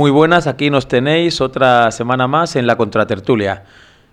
Muy buenas, aquí nos tenéis otra semana más en La Contratertulia,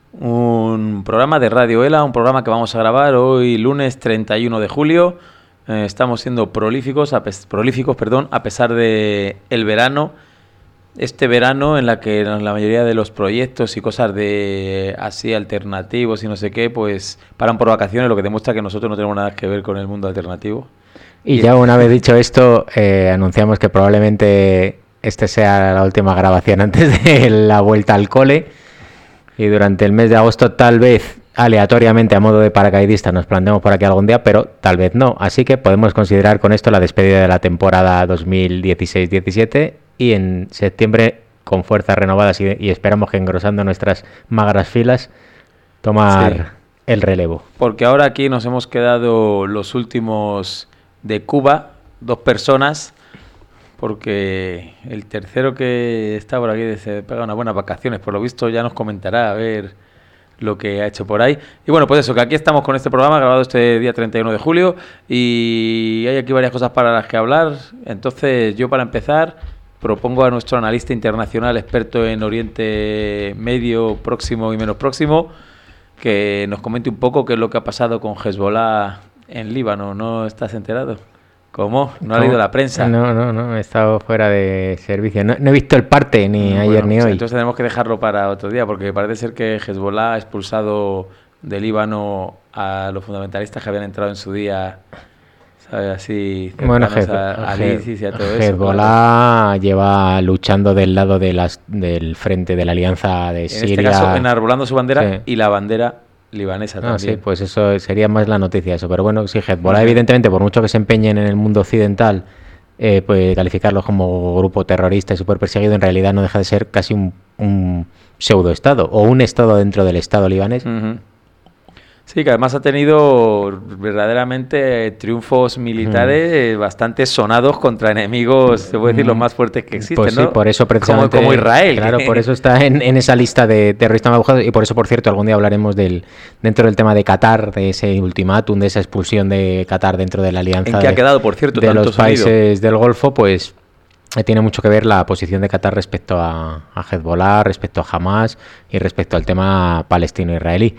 un programa de Radio ELA, un programa que vamos a grabar hoy lunes 31 de julio. Estamos siendo prolíficos, a pesar de el verano. Este verano en la que la mayoría de los proyectos y cosas de así alternativos y no sé qué, pues paran por vacaciones, lo que demuestra que nosotros no tenemos nada que ver con el mundo alternativo. Y ya una vez dicho esto, anunciamos que probablemente este sea la última grabación antes de la vuelta al cole. Y durante el mes de agosto, tal vez aleatoriamente a modo de paracaidista, nos planteemos por aquí algún día, pero tal vez no. Así que podemos considerar con esto la despedida de la temporada 2016-17 y en septiembre, con fuerzas renovadas y esperamos que engrosando nuestras magras filas, tomar el relevo. Porque ahora aquí nos hemos quedado los últimos de Cuba, 2 personas, porque el tercero que está por aquí se pega unas buenas vacaciones, por lo visto ya nos comentará a ver lo que ha hecho por ahí. Y bueno, pues eso, que aquí estamos con este programa grabado este día 31 de julio y hay aquí varias cosas para las que hablar. Entonces yo, para empezar, propongo a nuestro analista internacional experto en Oriente Medio, Próximo y menos próximo, que nos comente un poco qué es lo que ha pasado con Hezbollah en Líbano. ¿No estás enterado? ¿Cómo? ¿No ha leído la prensa? No, he estado fuera de servicio. No he visto el parte ni ayer ni hoy. Entonces tenemos que dejarlo para otro día, porque parece ser que Hezbollah ha expulsado de Líbano a los fundamentalistas que habían entrado en su día, ¿sabes? Así, a ISIS y a todo eso. Hezbollah lleva luchando del lado del frente de la alianza de Siria. En este caso, enarbolando su bandera y la bandera libanesa también. Sí, pues eso sería más la noticia, eso. Pero bueno, sí, Hezbollah, evidentemente, por mucho que se empeñen en el mundo occidental, pues calificarlos como grupo terrorista y súper perseguido, en realidad no deja de ser casi un pseudo-estado o un estado dentro del estado libanés. Uh-huh. Sí, que además ha tenido verdaderamente triunfos militares bastante sonados contra enemigos, se puede decir, los más fuertes que existen, pues sí, ¿no? Por eso precisamente, como Israel. Claro, por eso está en esa lista de terroristas más buscados y por eso, por cierto, algún día hablaremos dentro del tema de Qatar, de ese ultimátum, de esa expulsión de Qatar dentro de la alianza. ¿En qué ha quedado, por cierto, de los países del Golfo? Pues tiene mucho que ver la posición de Qatar respecto a Hezbollah, respecto a Hamas y respecto al tema palestino-israelí.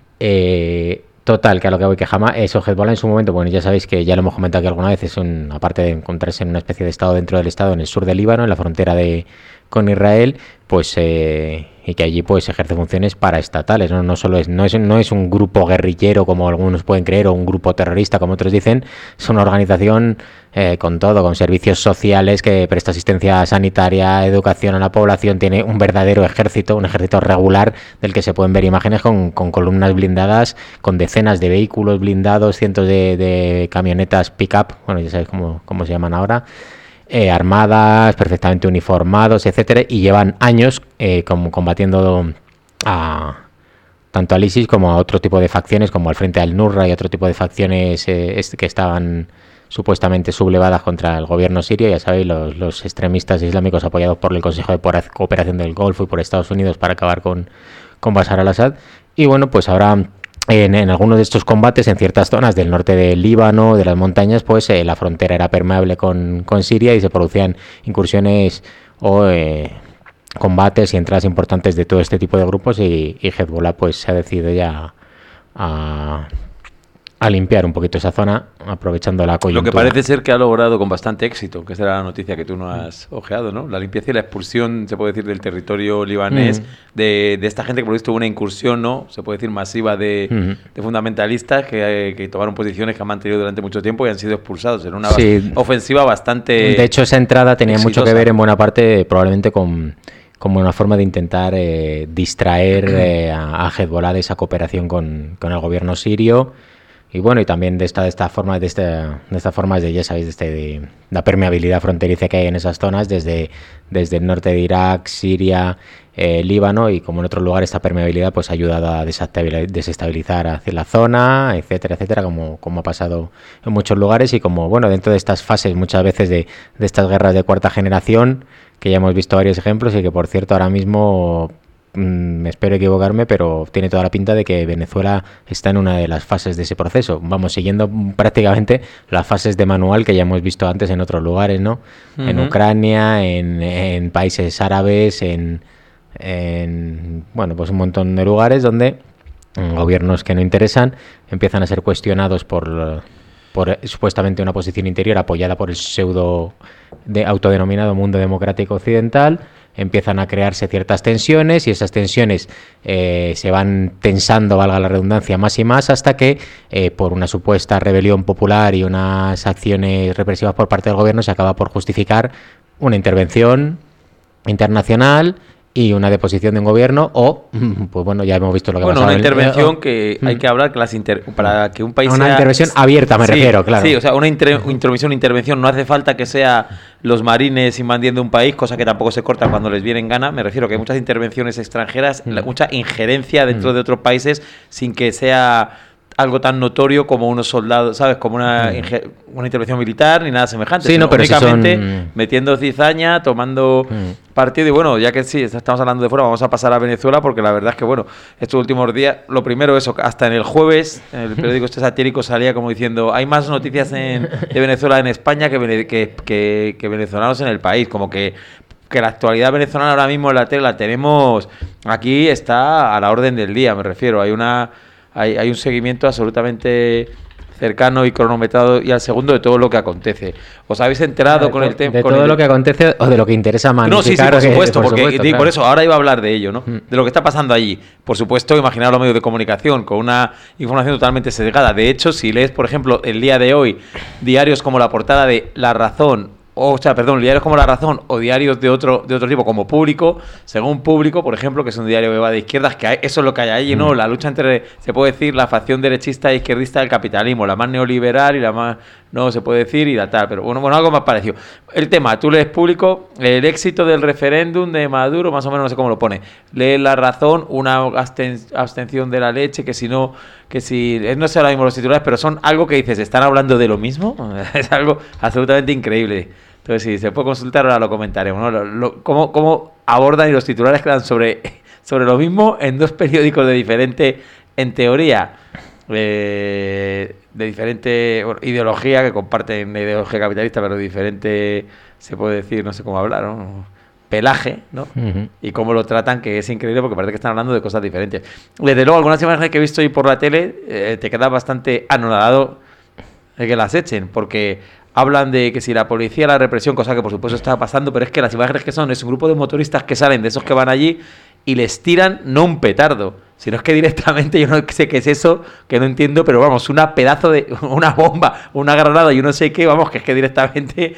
Total, que a lo que voy, que jamás eso, Hezbollah en su momento, bueno, ya sabéis que ya lo hemos comentado aquí alguna vez, aparte de encontrarse en una especie de estado dentro del estado en el sur de Líbano, en la frontera con Israel, pues y que allí pues ejerce funciones paraestatales, no solo no es un grupo guerrillero como algunos pueden creer o un grupo terrorista como otros dicen, es una organización con todo, con servicios sociales que presta asistencia sanitaria, educación a la población, tiene un verdadero ejército, un ejército regular del que se pueden ver imágenes con columnas blindadas, con decenas de vehículos blindados, cientos de camionetas pick-up, bueno, ya sabéis cómo se llaman ahora, armadas, perfectamente uniformados, etcétera, y llevan años combatiendo tanto al ISIS como a otro tipo de facciones, como al Frente al-Nusra y otro tipo de facciones que estaban supuestamente sublevadas contra el gobierno sirio, ya sabéis, los extremistas islámicos apoyados por el Consejo de Cooperación del Golfo y por Estados Unidos para acabar con Bashar al-Assad. Y bueno, pues ahora en algunos de estos combates, en ciertas zonas del norte del Líbano, de las montañas, pues la frontera era permeable con Siria y se producían incursiones o combates y entradas importantes de todo este tipo de grupos y Hezbollah pues se ha decidido ya a limpiar un poquito esa zona, aprovechando la coyuntura. Lo que parece ser que ha logrado con bastante éxito, que esa era la noticia que tú no has ojeado, ¿no? La limpieza y la expulsión, se puede decir, del territorio libanés, de esta gente que por visto una incursión, ¿no? Se puede decir masiva de fundamentalistas que tomaron posiciones que han mantenido durante mucho tiempo y han sido expulsados en una ofensiva bastante de hecho, esa entrada tenía mucho que ver en buena parte probablemente como una forma de intentar distraer a Hezbollah de esa cooperación con el gobierno sirio. Y bueno, y también de estas formas de, ya sabéis, de la permeabilidad fronteriza que hay en esas zonas, desde el norte de Irak, Siria, Líbano, y como en otros lugares esta permeabilidad pues ha ayudado a desestabilizar hacia la zona, etcétera, etcétera, como ha pasado en muchos lugares, y como, bueno, dentro de estas fases muchas veces de estas guerras de cuarta generación, que ya hemos visto varios ejemplos y que, por cierto, ahora mismo espero equivocarme, pero tiene toda la pinta de que Venezuela está en una de las fases de ese proceso. Vamos, siguiendo prácticamente las fases de manual que ya hemos visto antes en otros lugares, ¿no? Uh-huh. En Ucrania, en países árabes, en bueno, pues un montón de lugares donde gobiernos que no interesan empiezan a ser cuestionados por supuestamente una posición interior apoyada por el autodenominado mundo democrático occidental. Empiezan a crearse ciertas tensiones y esas tensiones se van tensando, valga la redundancia, más y más hasta que por una supuesta rebelión popular y unas acciones represivas por parte del gobierno se acaba por justificar una intervención internacional y una deposición de un gobierno o, pues bueno, ya hemos visto lo que pasa. Bueno, una intervención que hay que hablar, que para que un país una intervención abierta, me refiero, claro. Sí, o sea, una intervención, no hace falta que sea los marines invadiendo un país, cosa que tampoco se corta cuando les viene en gana. Me refiero que hay muchas intervenciones extranjeras, mucha injerencia dentro de otros países sin que sea algo tan notorio como unos soldados, ¿sabes? Como una intervención militar ni nada semejante. Sí, no, pero únicamente metiendo cizaña, tomando partido. Y bueno, ya que sí, estamos hablando de fuera, vamos a pasar a Venezuela porque la verdad es que, bueno, estos últimos días, lo primero eso, hasta en el jueves, en el periódico este satírico salía como diciendo hay más noticias de Venezuela en España que venezolanos en el país, como que la actualidad venezolana ahora mismo en la tele la tenemos aquí, está a la orden del día, me refiero. Hay un seguimiento absolutamente cercano y cronometrado y al segundo de todo lo que acontece. ¿Os habéis enterado con el tema? De todo lo que acontece o de lo que interesa más. No, sí, por supuesto, claro. Por eso ahora iba a hablar de ello, ¿no? De lo que está pasando allí. Por supuesto, imaginaos los medios de comunicación con una información totalmente sesgada. De hecho, si lees, por ejemplo, el día de hoy, diarios como La Portada de La Razón, diarios como La Razón o diarios de otro tipo como Público, según Público, por ejemplo, que es un diario que va de izquierdas, que eso es lo que hay allí, ¿no? La lucha entre, se puede decir, la facción derechista e izquierdista del capitalismo, la más neoliberal y la más, no se puede decir, y la tal, pero bueno, algo más parecido. El tema, tú lees Público, el éxito del referéndum de Maduro, más o menos no sé cómo lo pone. Lees La Razón, una abstención de la leche, que si no sé ahora mismo los titulares, pero son algo que dices, ¿están hablando de lo mismo? Es algo absolutamente increíble. Entonces, si se puede consultar, ahora lo comentaremos, ¿no? Cómo abordan y los titulares quedan sobre lo mismo en dos periódicos de diferente, en teoría, de diferente ideología, que comparten una ideología capitalista, pero diferente, se puede decir, no sé cómo hablar, ¿no? Pelaje, ¿no? Uh-huh. Y cómo lo tratan, que es increíble porque parece que están hablando de cosas diferentes. Desde luego, algunas imágenes que he visto hoy por la tele, te quedas bastante anonadado de que las echen, porque hablan de que si la policía, la represión, cosa que por supuesto está pasando, pero es que las imágenes que son, es un grupo de motoristas que salen de esos que van allí y les tiran no un petardo, sino es que directamente, yo no sé qué es eso, que no entiendo, pero vamos, una bomba, una granada y no sé qué, vamos, que es que directamente,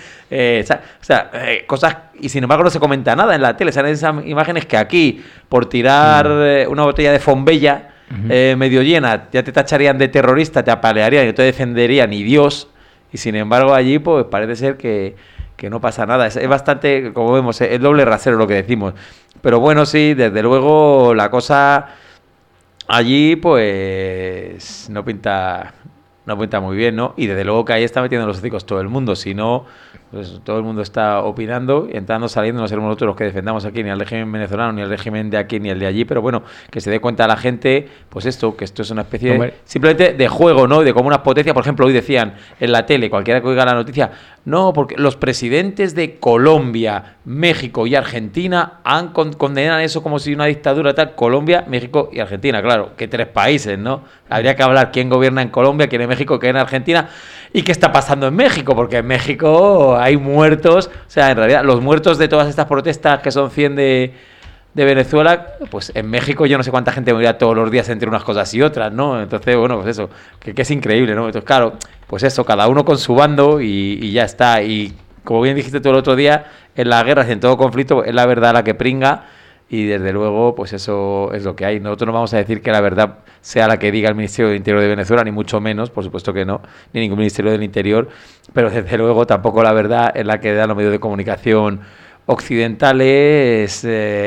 cosas, y sin embargo no se comenta nada en la tele, salen esas imágenes que aquí, por tirar una botella de Fombella medio llena, ya te tacharían de terrorista, te apalearían y no te defendería ni Dios. Y sin embargo allí pues parece ser que no pasa nada. Es bastante, como vemos, el doble rasero lo que decimos. Pero bueno, sí, desde luego la cosa allí pues no pinta muy bien, ¿no? Y desde luego que ahí está metiendo los hocicos todo el mundo. Si no, pues todo el mundo está opinando, entrando, saliendo. No seremos nosotros los que defendamos aquí ni al régimen venezolano, ni el régimen de aquí, ni el de allí. Pero bueno, que se dé cuenta la gente, pues que esto es una especie de, simplemente de juego, ¿no? De como una potencia. Por ejemplo, hoy decían en la tele, cualquiera que oiga la noticia, no, porque los presidentes de Colombia, México y Argentina condenan eso como si una dictadura tal. Colombia, México y Argentina, claro, que 3 países, ¿no? Habría que hablar quién gobierna en Colombia, quién en México, quién en Argentina y qué está pasando en México, porque en México hay muertos, o sea, en realidad los muertos de todas estas protestas que son 100 de Venezuela, pues en México yo no sé cuánta gente morirá todos los días entre unas cosas y otras, ¿no? Entonces, bueno, pues eso, que es increíble, ¿no? Entonces, claro, pues eso, cada uno con su bando y ya está. Y como bien dijiste tú el otro día, en las guerras y en todo conflicto es la verdad la que pringa y desde luego, pues eso es lo que hay. Nosotros no vamos a decir que la verdad sea la que diga el Ministerio del Interior de Venezuela, ni mucho menos, por supuesto que no, ni ningún Ministerio del Interior, pero desde luego tampoco la verdad es la que dan los medios de comunicación occidentales,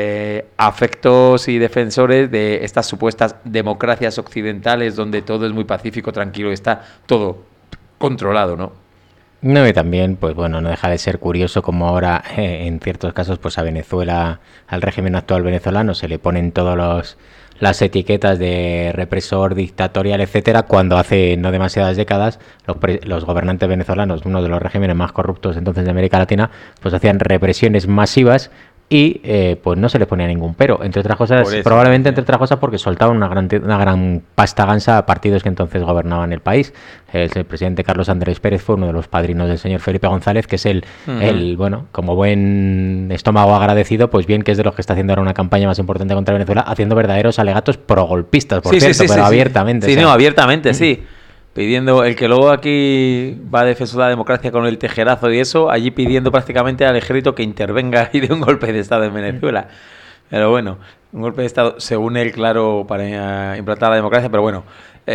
afectos y defensores de estas supuestas democracias occidentales donde todo es muy pacífico, tranquilo, está todo controlado, ¿no? No, y también, pues bueno, no deja de ser curioso como ahora, en ciertos casos, pues a Venezuela, al régimen actual venezolano, se le ponen las etiquetas de represor, dictatorial, etcétera, cuando hace no demasiadas décadas los gobernantes venezolanos, uno de los regímenes más corruptos entonces de América Latina, pues hacían represiones masivas y pues no se les ponía ningún pero, entre otras cosas, probablemente entre otras cosas porque soltaban una gran pasta gansa a partidos que entonces gobernaban el país. El presidente Carlos Andrés Pérez fue uno de los padrinos del señor Felipe González, que es el bueno, como buen estómago agradecido, pues bien que es de los que está haciendo ahora una campaña más importante contra Venezuela, haciendo verdaderos alegatos progrolpistas, por cierto, pero abiertamente. Sí, no, abiertamente, sí. Pidiendo, el que luego aquí va a defensor de la democracia con el tejerazo y eso, allí pidiendo prácticamente al ejército que intervenga y dé un golpe de Estado en Venezuela. Pero bueno, un golpe de Estado, según él, claro, para implantar la democracia, pero bueno,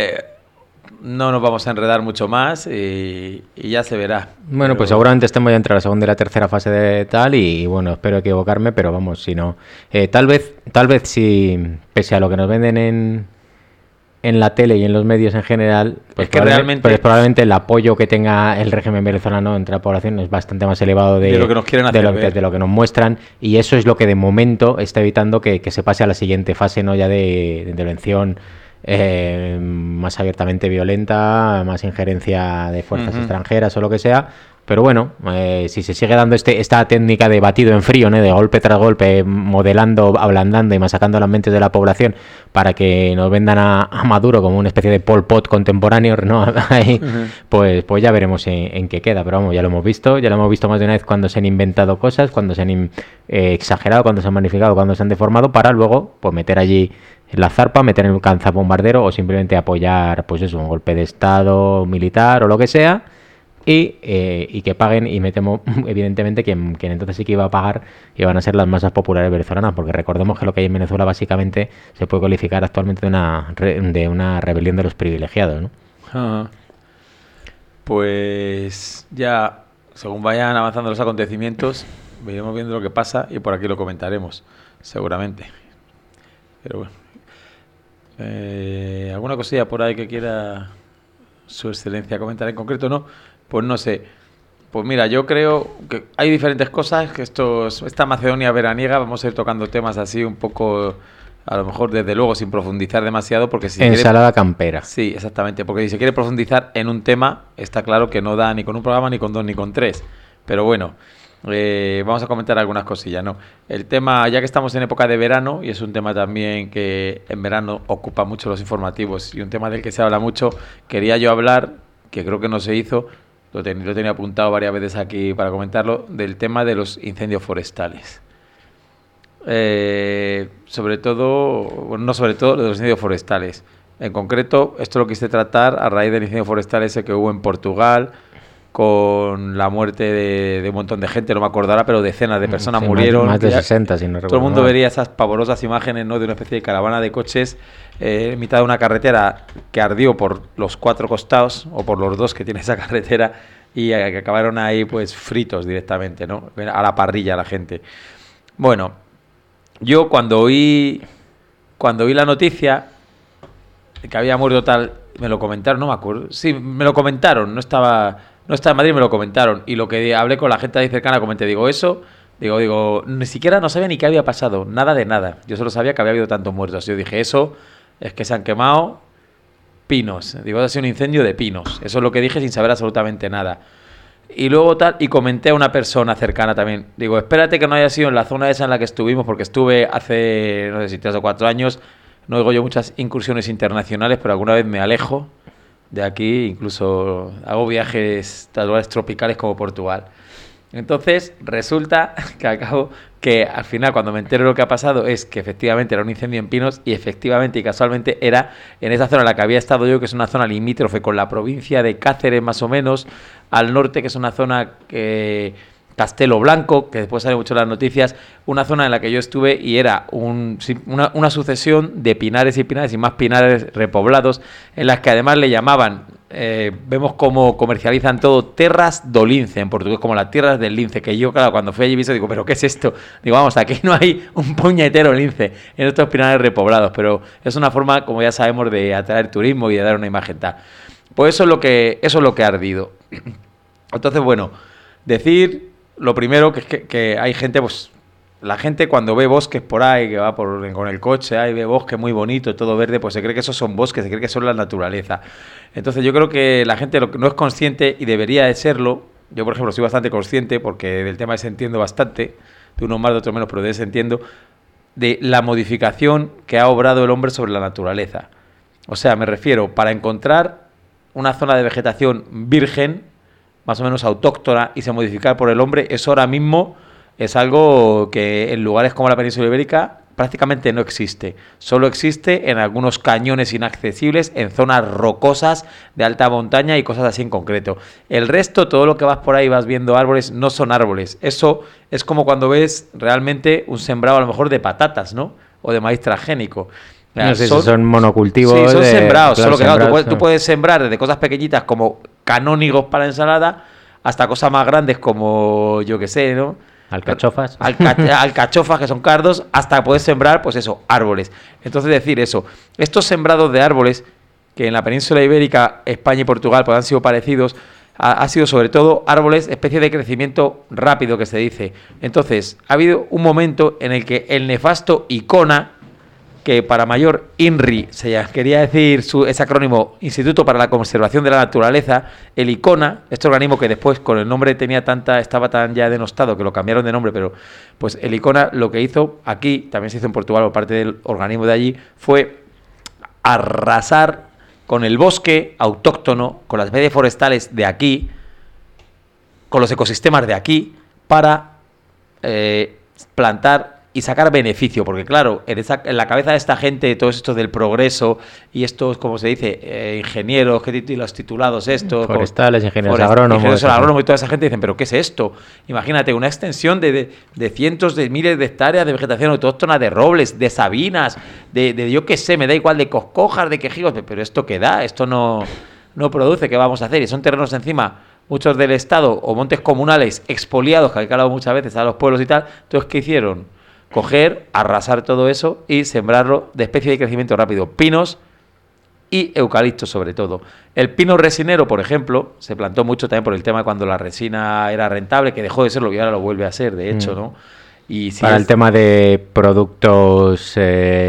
no nos vamos a enredar mucho más y ya se verá. Bueno, pero pues seguramente estemos ya entre la segunda y la tercera fase de tal y bueno, espero equivocarme, pero vamos, si no... tal vez si, pese a lo que nos venden en la tele y en los medios en general, pues es que probablemente el apoyo que tenga el régimen venezolano entre la población es bastante más elevado de lo que nos quieren hacer de lo que nos muestran, y eso es lo que de momento está evitando que se pase a la siguiente fase, no ya de intervención más abiertamente violenta, más injerencia de fuerzas extranjeras o lo que sea. Pero bueno, si se sigue dando esta técnica de batido en frío, ¿no? De golpe tras golpe, modelando, ablandando y masacrando las mentes de la población para que nos vendan a Maduro como una especie de Pol Pot contemporáneo, ¿no? Ahí, pues ya veremos en qué queda. Pero vamos, ya lo hemos visto más de una vez cuando se han inventado cosas, cuando se han exagerado, cuando se han magnificado, cuando se han deformado, para luego pues meter allí la zarpa, meter en un canzabombardero o simplemente apoyar, pues eso, un golpe de estado militar o lo que sea. Y que paguen, y me temo evidentemente quien entonces sí que iba a pagar iban a ser las masas populares venezolanas, porque recordemos que lo que hay en Venezuela básicamente se puede calificar actualmente de una rebelión de los privilegiados, ¿no? Pues ya, según vayan avanzando los acontecimientos, iremos viendo lo que pasa y por aquí lo comentaremos, seguramente. Pero bueno, ¿alguna cosilla por ahí que quiera su excelencia comentar en concreto? No, pues no sé. Pues mira, yo creo que hay diferentes cosas, que esta Macedonia veraniega, vamos a ir tocando temas así un poco, a lo mejor desde luego sin profundizar demasiado, porque si ensalada campera. Sí, exactamente, porque si se quiere profundizar en un tema, está claro que no da ni con un programa, ni con dos, ni con tres. Pero bueno, vamos a comentar algunas cosillas, ¿no? El tema, ya que estamos en época de verano, y es un tema también que en verano ocupa mucho los informativos, y un tema del que se habla mucho, quería yo hablar, que creo que no se hizo, lo tenía apuntado varias veces aquí para comentarlo, del tema de los incendios forestales. Sobre todo, bueno, no sobre todo, de los incendios forestales. En concreto, esto lo quise tratar a raíz del incendio forestal ese que hubo en Portugal, con la muerte de un montón de gente, no me acordará, pero decenas de personas murieron. Más de 60, si no recuerdo. Todo el mundo vería esas pavorosas imágenes, ¿no?, de una especie de caravana de coches en mitad de una carretera que ardió por los 4 costados, o por los 2 que tiene esa carretera, y que acabaron ahí pues fritos directamente, ¿no?, a la parrilla la gente. Bueno, yo cuando oí la noticia de que había muerto tal, me lo comentaron, no me acuerdo, sí, me lo comentaron, no estaba en Madrid, me lo comentaron, y lo que hablé con la gente ahí cercana, comenté, digo, ni siquiera no sabía ni qué había pasado, nada de nada, yo solo sabía que había habido tantos muertos, yo dije, eso es que se han quemado pinos, digo, ha sido un incendio de pinos, eso es lo que dije sin saber absolutamente nada. Y luego y comenté a una persona cercana también, digo, espérate que no haya sido en la zona esa en la que estuvimos, porque estuve hace, no sé si 3 o 4 años, no oigo yo muchas incursiones internacionales, pero alguna vez me alejo de aquí, incluso hago viajes a lugares tropicales como Portugal. Entonces resulta que al final, cuando me entero de lo que ha pasado, es que efectivamente era un incendio en pinos, y efectivamente y casualmente era en esa zona en la que había estado yo, que es una zona limítrofe con la provincia de Cáceres más o menos, al norte, que es una zona que Castelo Blanco, que después sale mucho en las noticias, una zona en la que yo estuve y era una sucesión de pinares y pinares y más pinares repoblados, en las que además le llamaban, vemos cómo comercializan todo, terras do lince, en portugués, como las tierras del lince, que yo, claro, cuando fui allí visto, digo, ¿pero qué es esto? Digo, vamos, aquí no hay un puñetero lince en estos pinares repoblados, pero es una forma, como ya sabemos, de atraer turismo y de dar una imagen tal. Pues eso es lo que ha ardido. Entonces, bueno, decir lo primero que es que hay gente, pues la gente cuando ve bosques por ahí, que va con el coche, ahí ve bosque muy bonito, todo verde, pues se cree que esos son bosques, se cree que son la naturaleza. Entonces yo creo que la gente lo que no es consciente y debería de serlo. Yo, por ejemplo, soy bastante consciente, porque del tema ese entiendo bastante, de unos más, de otros menos, pero de ese entiendo, de la modificación que ha obrado el hombre sobre la naturaleza. O sea, me refiero, para encontrar una zona de vegetación virgen, más o menos autóctona, y se modificar por el hombre, eso ahora mismo es algo que en lugares como la península ibérica prácticamente no existe. Solo existe en algunos cañones inaccesibles, en zonas rocosas de alta montaña y cosas así en concreto. El resto, todo lo que vas por ahí, vas viendo árboles, no son árboles. Eso es como cuando ves realmente un sembrado a lo mejor de patatas, ¿no? O de maíz transgénico. No sé si son monocultivos. Sí, son sembrados. Claro, Solo que claro, tú puedes sembrar desde cosas pequeñitas como canónigos para ensalada hasta cosas más grandes como, yo qué sé, ¿no? Alcachofas. Alcachofas, que son cardos, hasta poder sembrar, pues eso, árboles. Entonces decir eso, estos sembrados de árboles, que en la península ibérica, España y Portugal pues han sido parecidos, ha sido sobre todo árboles, especie de crecimiento rápido que se dice. Entonces, ha habido un momento en el que el nefasto ICONA, que para mayor INRI, quería decir ese acrónimo, Instituto para la Conservación de la Naturaleza, el ICONA, este organismo que después con el nombre estaba tan ya denostado que lo cambiaron de nombre, pero pues el ICONA lo que hizo aquí, también se hizo en Portugal por parte del organismo de allí, fue arrasar con el bosque autóctono, con las especies forestales de aquí, con los ecosistemas de aquí, para plantar y sacar beneficio, porque claro, en la cabeza de esta gente, todos estos del progreso y estos, como se dice, ingenieros, los titulados estos, forestales, ingenieros agrónomos y toda esa gente dicen, pero ¿qué es esto? Imagínate, una extensión de cientos de miles de hectáreas de vegetación autóctona, de robles, de sabinas, de yo qué sé, me da igual, de coscojas, de quejigos, pero ¿esto qué da? Esto no produce, ¿qué vamos a hacer? Y son terrenos encima, muchos del Estado o montes comunales expoliados, que hay hablado muchas veces a los pueblos y tal. Entonces, ¿qué hicieron? Coger, arrasar todo eso y sembrarlo de especie de crecimiento rápido. Pinos y eucaliptos sobre todo. El pino resinero, por ejemplo, se plantó mucho también por el tema de cuando la resina era rentable, que dejó de serlo y ahora lo vuelve a ser, de hecho, ¿no? Y si para el tema de productos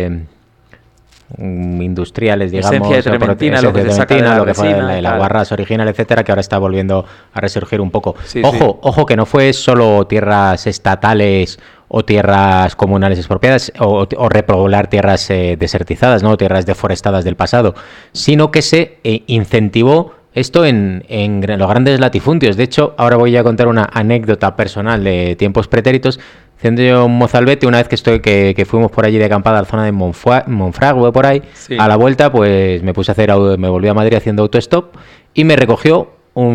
industriales, digamos, esencia de trementina, lo que se saca de la resina, el aguarrás original, etcétera, que ahora está volviendo a resurgir un poco. Sí, ojo, que no fue solo tierras estatales o tierras comunales expropiadas o repoblar tierras desertizadas, ¿no? Tierras deforestadas del pasado, sino que se incentivó esto en los grandes latifundios. De hecho, ahora voy a contar una anécdota personal de tiempos pretéritos. Siendo yo en Mozalbete, una vez que fuimos por allí de acampada a la zona de Monfragüe, por ahí, sí. A la vuelta, pues me volví a Madrid haciendo autostop y me recogió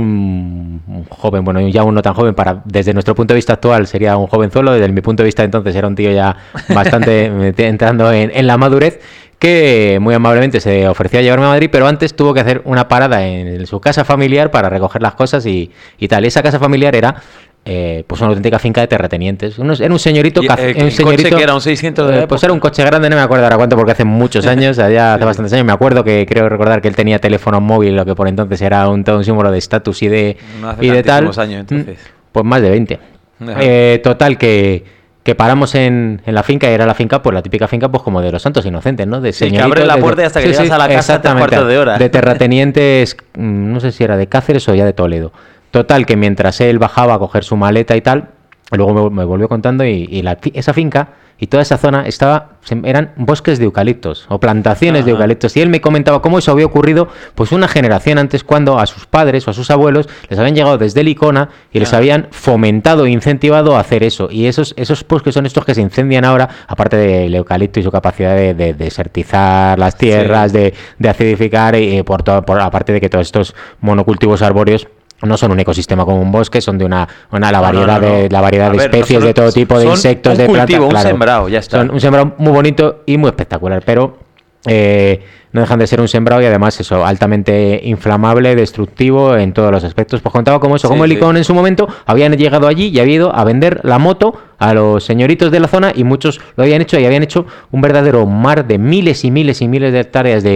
un joven, bueno, ya uno tan joven, desde nuestro punto de vista actual sería un jovenzuelo, desde mi punto de vista entonces era un tío ya bastante entrando en la madurez, que muy amablemente se ofreció a llevarme a Madrid, pero antes tuvo que hacer una parada en su casa familiar para recoger las cosas y tal. Y esa casa familiar era pues una auténtica finca de terratenientes. Era un señorito... ¿El coche que era un 600 de pues era un coche grande, no me acuerdo ahora cuánto, porque hace muchos años, allá hace bastantes años. Me acuerdo que creo recordar que él tenía teléfono móvil, lo que por entonces era todo un símbolo de estatus y de tal. Años, entonces. Pues más de 20. Total, que paramos en la finca, y era la finca, pues la típica finca, pues como de los santos inocentes, ¿no? De señoritos, que abres la puerta y hasta que llegas a la casa 3/4 de hora. De terratenientes, no sé si era de Cáceres o ya de Toledo. Total, que mientras él bajaba a coger su maleta y tal, luego me volvió contando esa finca y toda esa zona eran bosques de eucaliptos o plantaciones de eucaliptos. Y él me comentaba cómo eso había ocurrido pues una generación antes, cuando a sus padres o a sus abuelos les habían llegado desde el ICONA y les habían fomentado e incentivado a hacer eso. Y esos bosques son estos que se incendian ahora, aparte del eucalipto y su capacidad de desertizar las tierras, de acidificar, aparte de que todos estos monocultivos arbóreos no son un ecosistema como un bosque, son de la variedad de especies, de todo tipo, de insectos, de plantas. Un sembrado, ya está. Son un sembrado muy bonito y muy espectacular, pero no dejan de ser un sembrado y además eso, altamente inflamable, destructivo en todos los aspectos. Pues contaba como el ICON en su momento habían llegado allí y había ido a vender la moto a los señoritos de la zona y muchos lo habían hecho y habían hecho un verdadero mar de miles y miles y miles de hectáreas de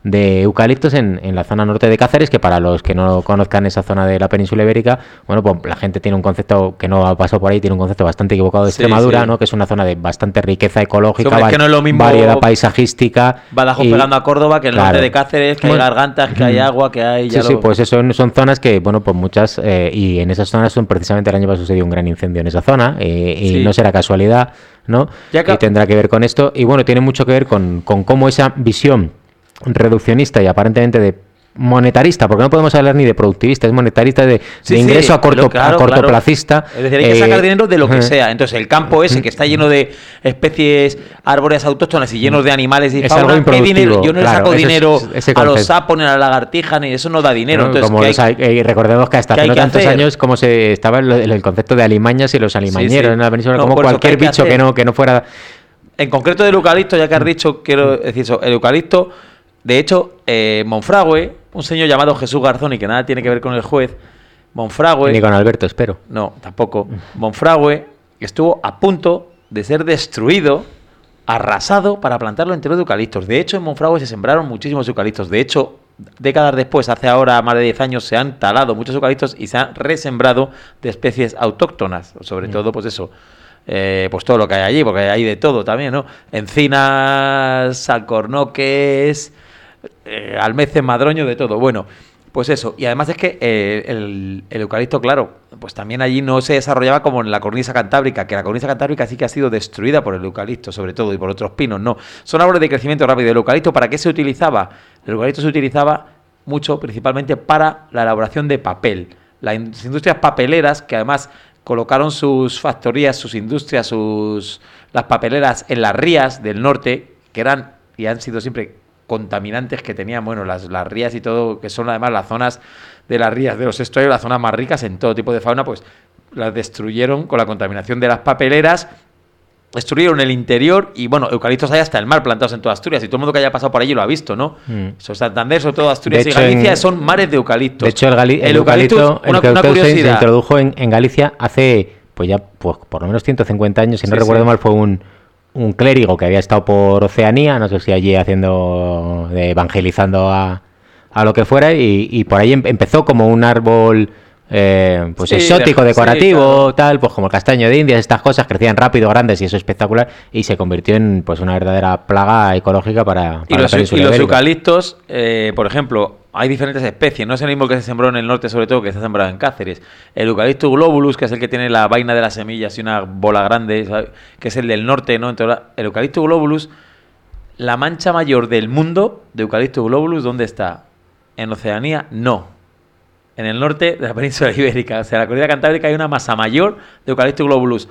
de eucaliptos en la zona norte de Cáceres, que para los que no conozcan esa zona de la península ibérica, bueno, pues la gente tiene un concepto que no ha pasado por ahí, tiene un concepto bastante equivocado de Extremadura, ¿no? Que es una zona de bastante riqueza ecológica, es que no es lo mismo variedad paisajística. Badajoz pegando a Córdoba, que el norte de Cáceres, que hay gargantas, que hay agua, que hay... Sí, pues eso son zonas que, bueno, pues muchas, y en esas zonas precisamente el año pasado sucedió un gran incendio en esa zona, y no será casualidad, ¿no? Y tendrá que ver con esto, y bueno, tiene mucho que ver con cómo esa visión reduccionista y aparentemente de monetarista, porque no podemos hablar ni de productivista, es monetarista de ingreso a cortoplacista. Es decir, hay que sacar dinero de lo que sea. Entonces, el campo ese que está lleno de especies arbóreas autóctonas y llenos de animales y fauna, ¿qué dinero? Yo no le saco dinero a los sapos, ni a la lagartija, ni eso no da dinero. No, entonces, recordemos que hasta hace no tantos años como se estaba el concepto de alimañas y los alimañeros en la península, como cualquier bicho que no fuera... En concreto del eucalipto, ya que has dicho, quiero decir eso, el eucalipto, de hecho, Monfragüe, un señor llamado Jesús Garzón, y que nada tiene que ver con el juez, Monfragüe... Ni con Alberto, espero. No, tampoco. Monfragüe estuvo a punto de ser destruido, arrasado, para plantarlo entero de eucaliptos. De hecho, en Monfragüe se sembraron muchísimos eucaliptos. De hecho, décadas después, hace ahora más de 10 años, se han talado muchos eucaliptos y se han resembrado de especies autóctonas. Sobre todo, pues eso... pues todo lo que hay allí, porque hay de todo también, ¿no? Encinas, alcornoques, almeces, madroño, de todo. Bueno, pues eso. Y además es que el eucalipto, claro, pues también allí no se desarrollaba como en la cornisa cantábrica, que la cornisa cantábrica sí que ha sido destruida por el eucalipto, sobre todo, y por otros pinos, no. Son árboles de crecimiento rápido. ¿El eucalipto para qué se utilizaba? El eucalipto se utilizaba mucho, principalmente, para la elaboración de papel. Las industrias papeleras, que además... colocaron sus factorías, sus industrias, las papeleras en las rías del norte, que eran y han sido siempre contaminantes que tenían, bueno, las rías y todo, que son además las zonas de las rías de los estuarios, las zonas más ricas en todo tipo de fauna, pues las destruyeron con la contaminación de las papeleras, destruyeron el interior y, bueno, eucaliptos hay hasta el mar plantados en toda Asturias y todo el mundo que haya pasado por allí lo ha visto, ¿no? Santander, sobre todo Asturias y Galicia, son mares de eucaliptos. De hecho, el eucalipto una curiosidad. Se introdujo en Galicia hace, pues ya, pues por lo menos 150 años, si no recuerdo mal, fue un clérigo que había estado por Oceanía, no sé si allí evangelizando a lo que fuera, y por ahí empezó como un árbol... pues exótico, decorativo, tal, pues como el castaño de Indias, estas cosas crecían rápido, grandes y eso espectacular, y se convirtió en pues una verdadera plaga ecológica para la península ibérica. Los eucaliptos, por ejemplo, hay diferentes especies, no es el mismo que se sembró en el norte, sobre todo, que se ha sembrado en Cáceres. El Eucalyptus globulus, que es el que tiene la vaina de las semillas y una bola grande, ¿sabes? Que es el del norte, ¿no? Entonces, el Eucalyptus globulus, la mancha mayor del mundo de Eucalyptus globulus, ¿dónde está? ¿En Oceanía? No. En el norte de la península ibérica, o sea, en la cornisa cantábrica hay una masa mayor de Eucalyptus globulus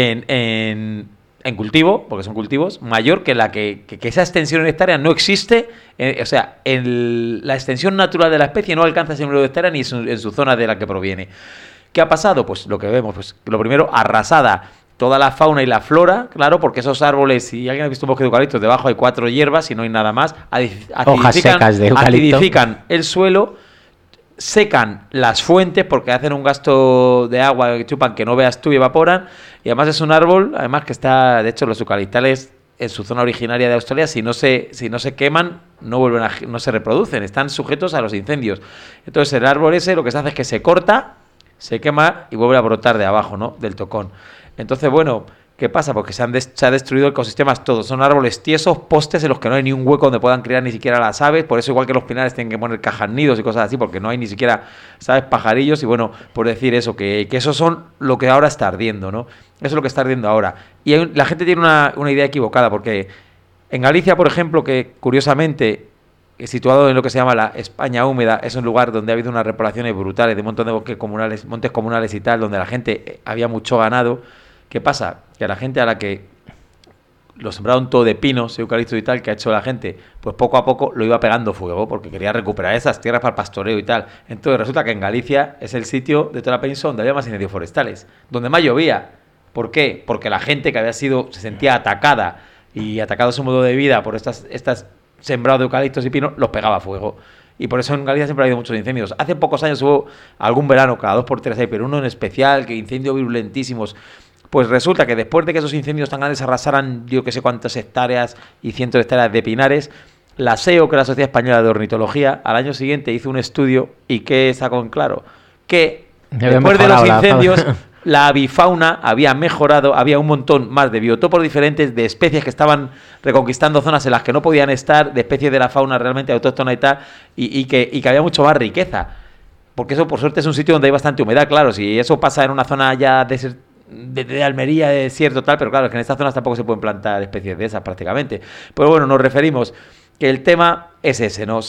en cultivo, porque son cultivos, mayor que la que esa extensión en hectárea no existe, o sea, la extensión natural de la especie no alcanza ese número de hectáreas ni en su zona de la que proviene. ¿Qué ha pasado? Pues lo que vemos, pues lo primero, arrasada toda la fauna y la flora, claro, porque esos árboles, si alguien ha visto un bosque de eucaliptos, debajo hay 4 hierbas y no hay nada más, hojas secas de eucalipto, acidifican el suelo, secan las fuentes porque hacen un gasto de agua que chupan que no veas tú y evaporan, y además es un árbol, además que está, de hecho los eucaliptales en su zona originaria de Australia, si no se queman, no se reproducen, están sujetos a los incendios. Entonces el árbol ese lo que se hace es que se corta, se quema y vuelve a brotar de abajo, ¿no? Del tocón. Entonces, bueno, ¿qué pasa? Porque se ha destruido ecosistemas todos. Son árboles tiesos, postes en los que no hay ni un hueco donde puedan criar ni siquiera las aves. Por eso, igual que los pinares, tienen que poner cajas nidos y cosas así, porque no hay ni siquiera, ¿sabes?, pajarillos. Y bueno, por decir eso, que esos son lo que ahora está ardiendo, ¿no? Eso es lo que está ardiendo ahora. Y la gente tiene una idea equivocada, porque en Galicia, por ejemplo, que curiosamente, situado en lo que se llama la España húmeda, es un lugar donde ha habido unas repoblaciones brutales de un montón de montes comunales y tal, donde la gente había mucho ganado. ¿Qué pasa? Que a la gente a la que lo sembraron todo de pinos, eucaliptos y tal, que ha hecho la gente, pues poco a poco lo iba pegando fuego, porque quería recuperar esas tierras para el pastoreo y tal. Entonces resulta que en Galicia es el sitio de toda la península donde había más incendios forestales, donde más llovía. ¿Por qué? Porque la gente que se sentía atacada y atacado su modo de vida por estas sembrados de eucaliptos y pinos, los pegaba fuego. Y por eso en Galicia siempre ha habido muchos incendios. Hace pocos años hubo algún verano, cada 2 por 3 hay, pero uno en especial, que incendios virulentísimos. Pues resulta que después de que esos incendios tan grandes arrasaran yo que sé cuántas hectáreas y cientos de hectáreas de pinares, la SEO, que es la Sociedad Española de Ornitología, al año siguiente hizo un estudio y ¿qué sacó en claro? Que después de los incendios la avifauna había mejorado, había un montón más de biotopos diferentes, de especies que estaban reconquistando zonas en las que no podían estar, de especies de la fauna realmente autóctona y tal, y que había mucho más riqueza. Porque eso, por suerte, es un sitio donde hay bastante humedad, claro. Si eso pasa en una zona ya de Almería, de desierto, tal, pero claro, es que en estas zonas tampoco se pueden plantar especies de esas prácticamente. Pero bueno, nos referimos que el tema es ese, ¿no?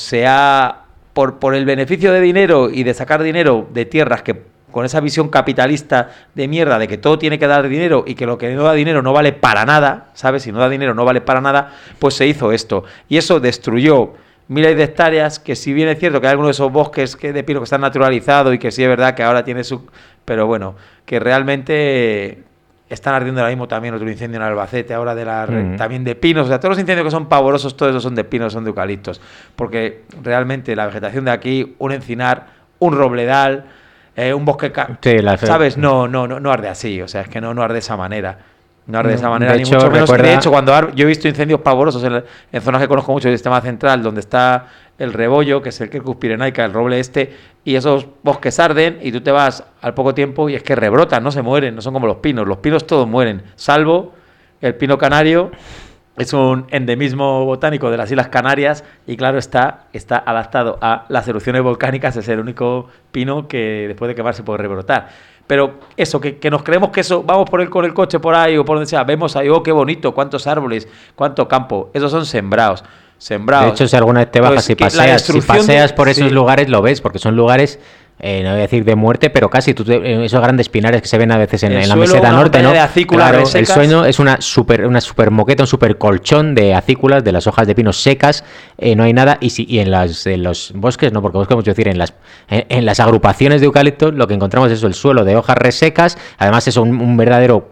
Por el beneficio de dinero y de sacar dinero de tierras que con esa visión capitalista de mierda de que todo tiene que dar dinero y que lo que no da dinero no vale para nada, ¿sabes? Si no da dinero no vale para nada, pues se hizo esto. Y eso destruyó miles de hectáreas, que si bien es cierto que hay algunos de esos bosques de pino que están naturalizados y que sí es verdad que ahora tiene su... Pero bueno, que realmente están ardiendo ahora mismo también otro incendio en Albacete, ahora también de pinos. O sea, todos los incendios que son pavorosos, todos esos son de pinos, son de eucaliptos. Porque realmente la vegetación de aquí, un encinar, un robledal... un bosque, ¿sabes? No arde así, o sea, es que no arde de esa manera. No arde de esa manera, ni mucho menos. De hecho, cuando yo he visto incendios pavorosos en zonas que conozco mucho del sistema central, donde está el rebollo, que es el Quercus pyrenaica, el roble y esos bosques arden, y tú te vas al poco tiempo y es que rebrotan, no se mueren, no son como los pinos todos mueren, salvo el pino canario. Es un endemismo botánico de las Islas Canarias y claro está adaptado a las erupciones volcánicas, es el único pino que después de quemarse puede rebrotar. Pero eso, que nos creemos que eso, vamos con el coche por ahí o por donde sea, vemos ahí, oh, qué bonito, cuántos árboles, cuánto campo, esos son sembrados. De hecho, si alguna vez te bajas y paseas por esos lugares, lo ves, porque son lugares... no voy a decir de muerte, pero casi esos grandes pinares que se ven a veces en la meseta norte, ¿no? Claro, el suelo es una super moqueta, un super colchón de acículas, de las hojas de pino secas, no hay nada, y en los bosques, no, porque bosques, mucho decir, en las agrupaciones de eucaliptos, lo que encontramos es eso, el suelo de hojas resecas, además eso, un verdadero,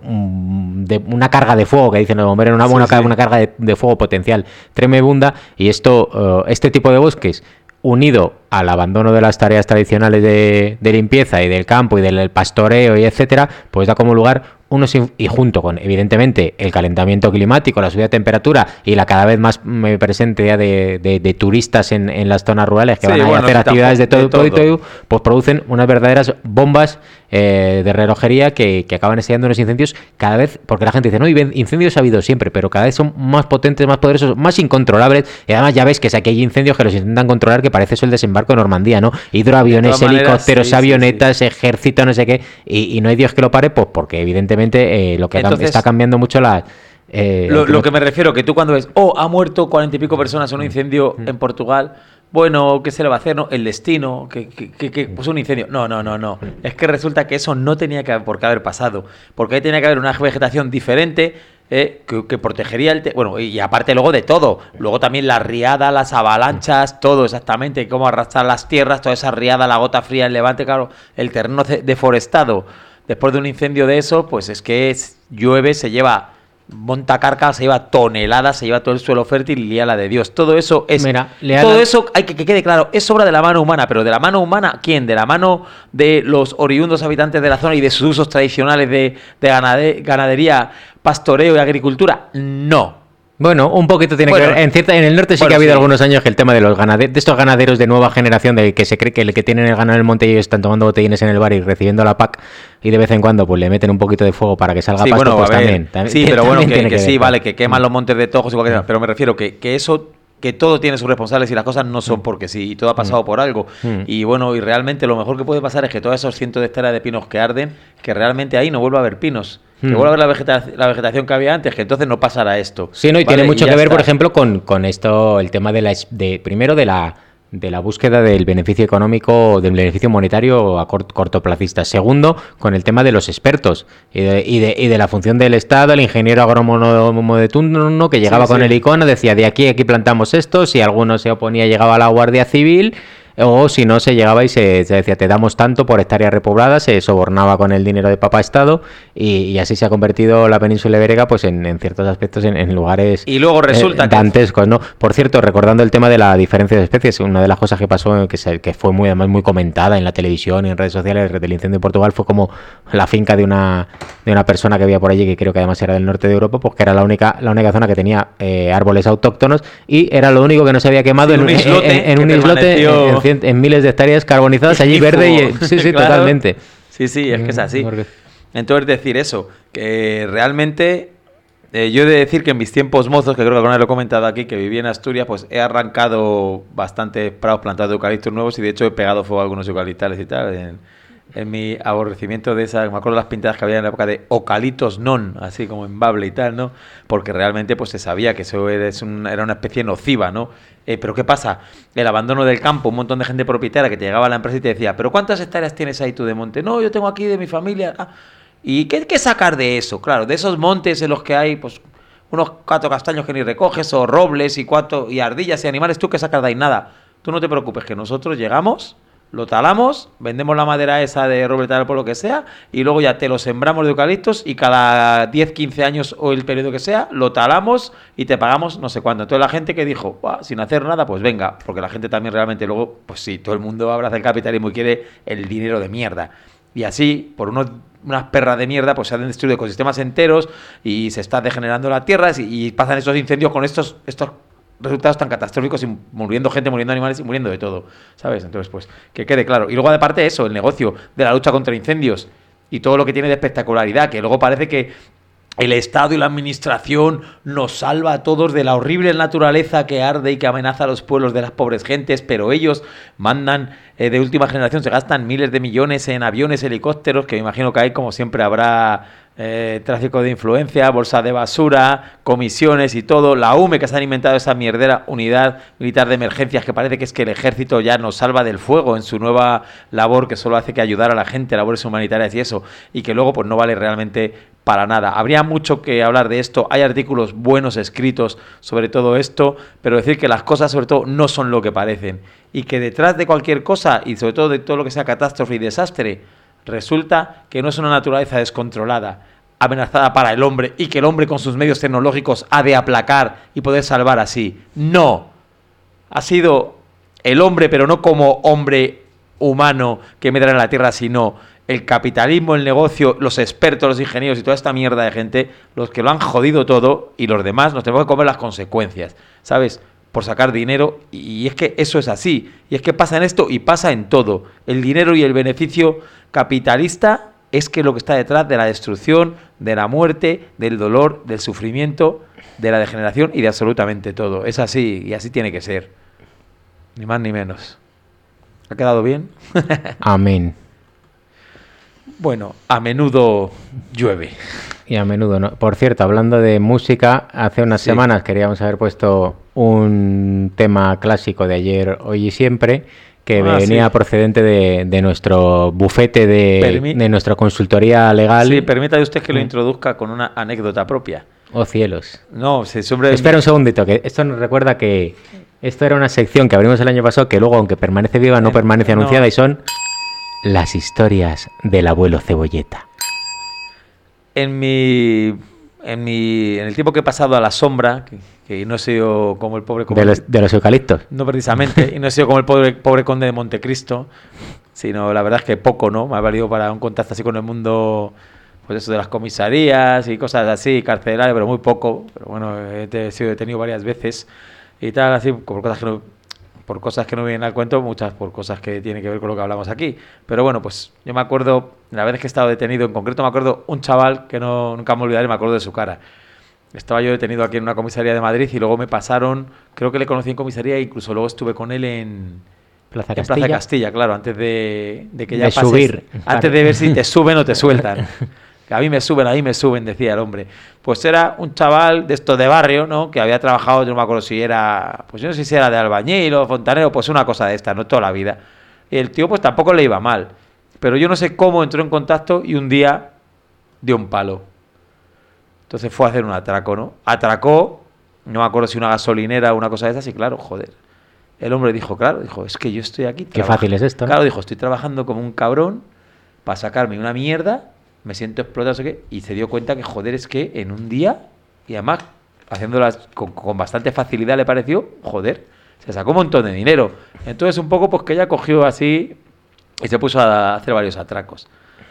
una carga de fuego, que dicen los bomberos, una carga de fuego potencial tremenda, y este tipo de bosques, unido al abandono de las tareas tradicionales de limpieza y del campo y del pastoreo y etcétera, pues da como lugar y junto con, evidentemente, el calentamiento climático, la subida de temperatura y la cada vez más presente ya de turistas en las zonas rurales que van a hacer actividades de todo, pues producen unas verdaderas bombas de relojería que acaban estallando unos incendios cada vez, porque la gente dice, no, incendios ha habido siempre, pero cada vez son más potentes, más poderosos, más incontrolables, y además ya ves que aquí hay incendios que los intentan controlar, que parece eso el desembarco en Normandía, ¿no? Hidroaviones, helicópteros, avionetas, ejército, no sé qué, y no hay Dios que lo pare, pues porque evidentemente lo que está cambiando mucho lo que me refiero, que tú cuando ves, ha muerto 40 y pico personas en un incendio en Portugal, bueno, ¿qué se le va a hacer? ¿No? El destino, que pues un incendio. No. Es que resulta que eso no tenía por qué haber pasado, porque ahí tenía que haber una vegetación diferente, que protegería bueno, y aparte luego de todo, luego también la riada, las avalanchas, todo exactamente, cómo arrastrar las tierras, toda esa riada, la gota fría, el levante, claro, el terreno deforestado. Después de un incendio de eso, pues es que llueve, se lleva montacarga, se lleva toneladas, se lleva todo el suelo fértil y lía la de Dios. Todo eso es... todo eso, hay que quede claro, es obra de la mano humana, pero ¿de la mano humana quién? ¿De la mano de los oriundos habitantes de la zona y de sus usos tradicionales de ganadería, pastoreo y agricultura? No. Bueno, un poquito tiene que ver. En el norte sí que ha habido algunos años que el tema de los de estos ganaderos de nueva generación, de que se cree que el que tienen el ganado en el monte y ellos están tomando botellines en el bar y recibiendo la PAC, y de vez en cuando pues le meten un poquito de fuego para que salga pasto, bueno, pues también. Sí, pero bueno, que sí, vale, que queman los montes de tojos y cualquier cosa, pero me refiero que eso... que todo tiene sus responsables y las cosas no son porque sí, y todo ha pasado por algo. Y bueno, y realmente lo mejor que puede pasar es que todos esos cientos de hectáreas de pinos que arden, que realmente ahí no vuelva a haber pinos, que vuelva a haber la vegetación que había antes, que entonces no pasará esto. Sí, no, y tiene mucho que ver, por ejemplo, con esto, el tema primero de la búsqueda del beneficio económico, del beneficio monetario a cortoplacista. Segundo, con el tema de los expertos y de la función del Estado, el ingeniero agrónomo de turno que llegaba con el icono, decía, de aquí plantamos esto, si alguno se oponía llegaba la Guardia Civil, O si no, se llegaba y se decía, te damos tanto por hectárea repoblada, se sobornaba con el dinero de Papá Estado y así se ha convertido la península ibérica pues en ciertos aspectos en lugares y luego resulta dantescos, ¿no? Por cierto, recordando el tema de la diferencia de especies, una de las cosas que pasó, que fue además muy comentada en la televisión y en redes sociales del incendio de Portugal, fue como la finca de una persona que había por allí, que creo que además era del norte de Europa, pues que era la única zona que tenía árboles autóctonos y era lo único que no se había quemado en un islote en miles de hectáreas carbonizadas allí verde y sí, claro. Totalmente. Sí, es que es así. Entonces decir eso, que realmente yo he de decir que en mis tiempos mozos, que creo que alguna vez lo he comentado aquí, que viví en Asturias, pues he arrancado bastantes prados plantados de eucaliptos nuevos y de hecho he pegado fuego a algunos eucaliptales y tal, en mi aborrecimiento de esa, me acuerdo de las pintadas que había en la época de Ocalitos non, así como en Bable y tal, ¿no? Porque realmente pues se sabía que eso era una especie nociva, ¿no? Pero ¿qué pasa? El abandono del campo, un montón de gente propietaria que te llegaba a la empresa y te decía, ¿pero cuántas hectáreas tienes ahí tú de monte? No, yo tengo aquí de mi familia. ¿Y qué sacar de eso? Claro, de esos montes en los que hay pues unos 4 castaños que ni recoges, o robles y ardillas y animales, ¿tú qué sacas de ahí? Nada. Tú no te preocupes, que nosotros llegamos, lo talamos, vendemos la madera esa de roble tal por lo que sea, y luego ya te lo sembramos de eucaliptos y cada 10, 15 años o el periodo que sea, lo talamos y te pagamos no sé cuánto. Entonces la gente que dijo, sin hacer nada, pues venga, porque la gente también realmente luego, pues sí, todo el mundo abraza el capitalismo y quiere el dinero de mierda. Y así, por unas perras de mierda, pues se han destruido ecosistemas enteros y se está degenerando la tierra y pasan esos incendios con estos resultados tan catastróficos y muriendo gente, muriendo animales y muriendo de todo, ¿sabes? Entonces, pues, que quede claro. Y luego, aparte de eso, el negocio de la lucha contra incendios y todo lo que tiene de espectacularidad, que luego parece que el Estado y la Administración nos salva a todos de la horrible naturaleza que arde y que amenaza a los pueblos de las pobres gentes, pero ellos mandan de última generación, se gastan miles de millones en aviones, helicópteros, que me imagino que ahí, como siempre, habrá tráfico de influencia, bolsa de basura, comisiones y todo. La UME, que se han inventado esa mierdera unidad militar de emergencias, que parece que es que el ejército ya nos salva del fuego en su nueva labor, que solo hace que ayudar a la gente, labores humanitarias y eso, y que luego pues no vale realmente para nada. Habría mucho que hablar de esto, hay artículos buenos escritos sobre todo esto, pero decir que las cosas sobre todo no son lo que parecen y que detrás de cualquier cosa y sobre todo de todo lo que sea catástrofe y desastre, resulta que no es una naturaleza descontrolada, amenazada para el hombre y que el hombre con sus medios tecnológicos ha de aplacar y poder salvar así. No, ha sido el hombre, pero no como hombre humano que medra en la tierra, sino el capitalismo, el negocio, los expertos, los ingenieros y toda esta mierda de gente, los que lo han jodido todo y los demás nos tenemos que comer las consecuencias, ¿sabes? Por sacar dinero, y es que eso es así, y es que pasa en esto y pasa en todo. El dinero y el beneficio capitalista es que lo que está detrás de la destrucción, de la muerte, del dolor, del sufrimiento, de la degeneración y de absolutamente todo. Es así y así tiene que ser. Ni más ni menos. ¿Ha quedado bien? Amén. Bueno, a menudo llueve. Y a menudo no. Por cierto, hablando de música, hace unas semanas queríamos haber puesto un tema clásico de Ayer, Hoy y Siempre, que venía procedente de nuestro bufete de nuestra consultoría legal. Sí, permítame usted que lo introduzca con una anécdota propia. Oh, cielos. No, Espera un segundito, que esto nos recuerda que esto era una sección que abrimos el año pasado, que luego, aunque permanece viva, no permanece anunciada, y son las historias del abuelo Cebolleta. En el tiempo que he pasado a la sombra, que no he sido como el pobre... ¿De los eucaliptos? No, precisamente, y no he sido como el pobre conde de Montecristo, sino la verdad es que poco, ¿no? Me ha valido para un contacto así con el mundo, pues eso de las comisarías y cosas así, carcelarias, pero muy poco. Pero bueno, he sido detenido varias veces y tal, así, por cosas que no vienen al cuento, muchas por cosas que tienen que ver con lo que hablamos aquí. Pero bueno, pues yo me acuerdo, la vez que he estado detenido, en concreto me acuerdo un chaval que nunca me olvidaré, me acuerdo de su cara. Estaba yo detenido aquí en una comisaría de Madrid y luego me pasaron, creo que le conocí en comisaría e incluso luego estuve con él en Plaza Castilla, claro, antes de que ya de pases, subir. Antes de ver si te suben o te sueltan. A mí me suben, decía el hombre. Pues era un chaval de esto de barrio, ¿no? Que había trabajado, yo no me acuerdo si era, pues yo no sé si era de albañil o fontanero, pues una cosa de esta, ¿no? Toda la vida. Y el tío pues tampoco le iba mal. Pero yo no sé cómo entró en contacto y un día dio un palo. Entonces fue a hacer un atraco, ¿no? Atracó, no me acuerdo si una gasolinera o una cosa de esas, y claro, joder. El hombre dijo, claro, dijo, es que yo estoy aquí. Qué fácil es esto, ¿no? Claro, dijo, estoy trabajando como un cabrón para sacarme una mierda, me siento explotado, no sé qué, y se dio cuenta que, joder, es que en un día, y además haciéndolas con bastante facilidad le pareció, joder, se sacó un montón de dinero. Entonces un poco pues que ella cogió así y se puso a hacer varios atracos.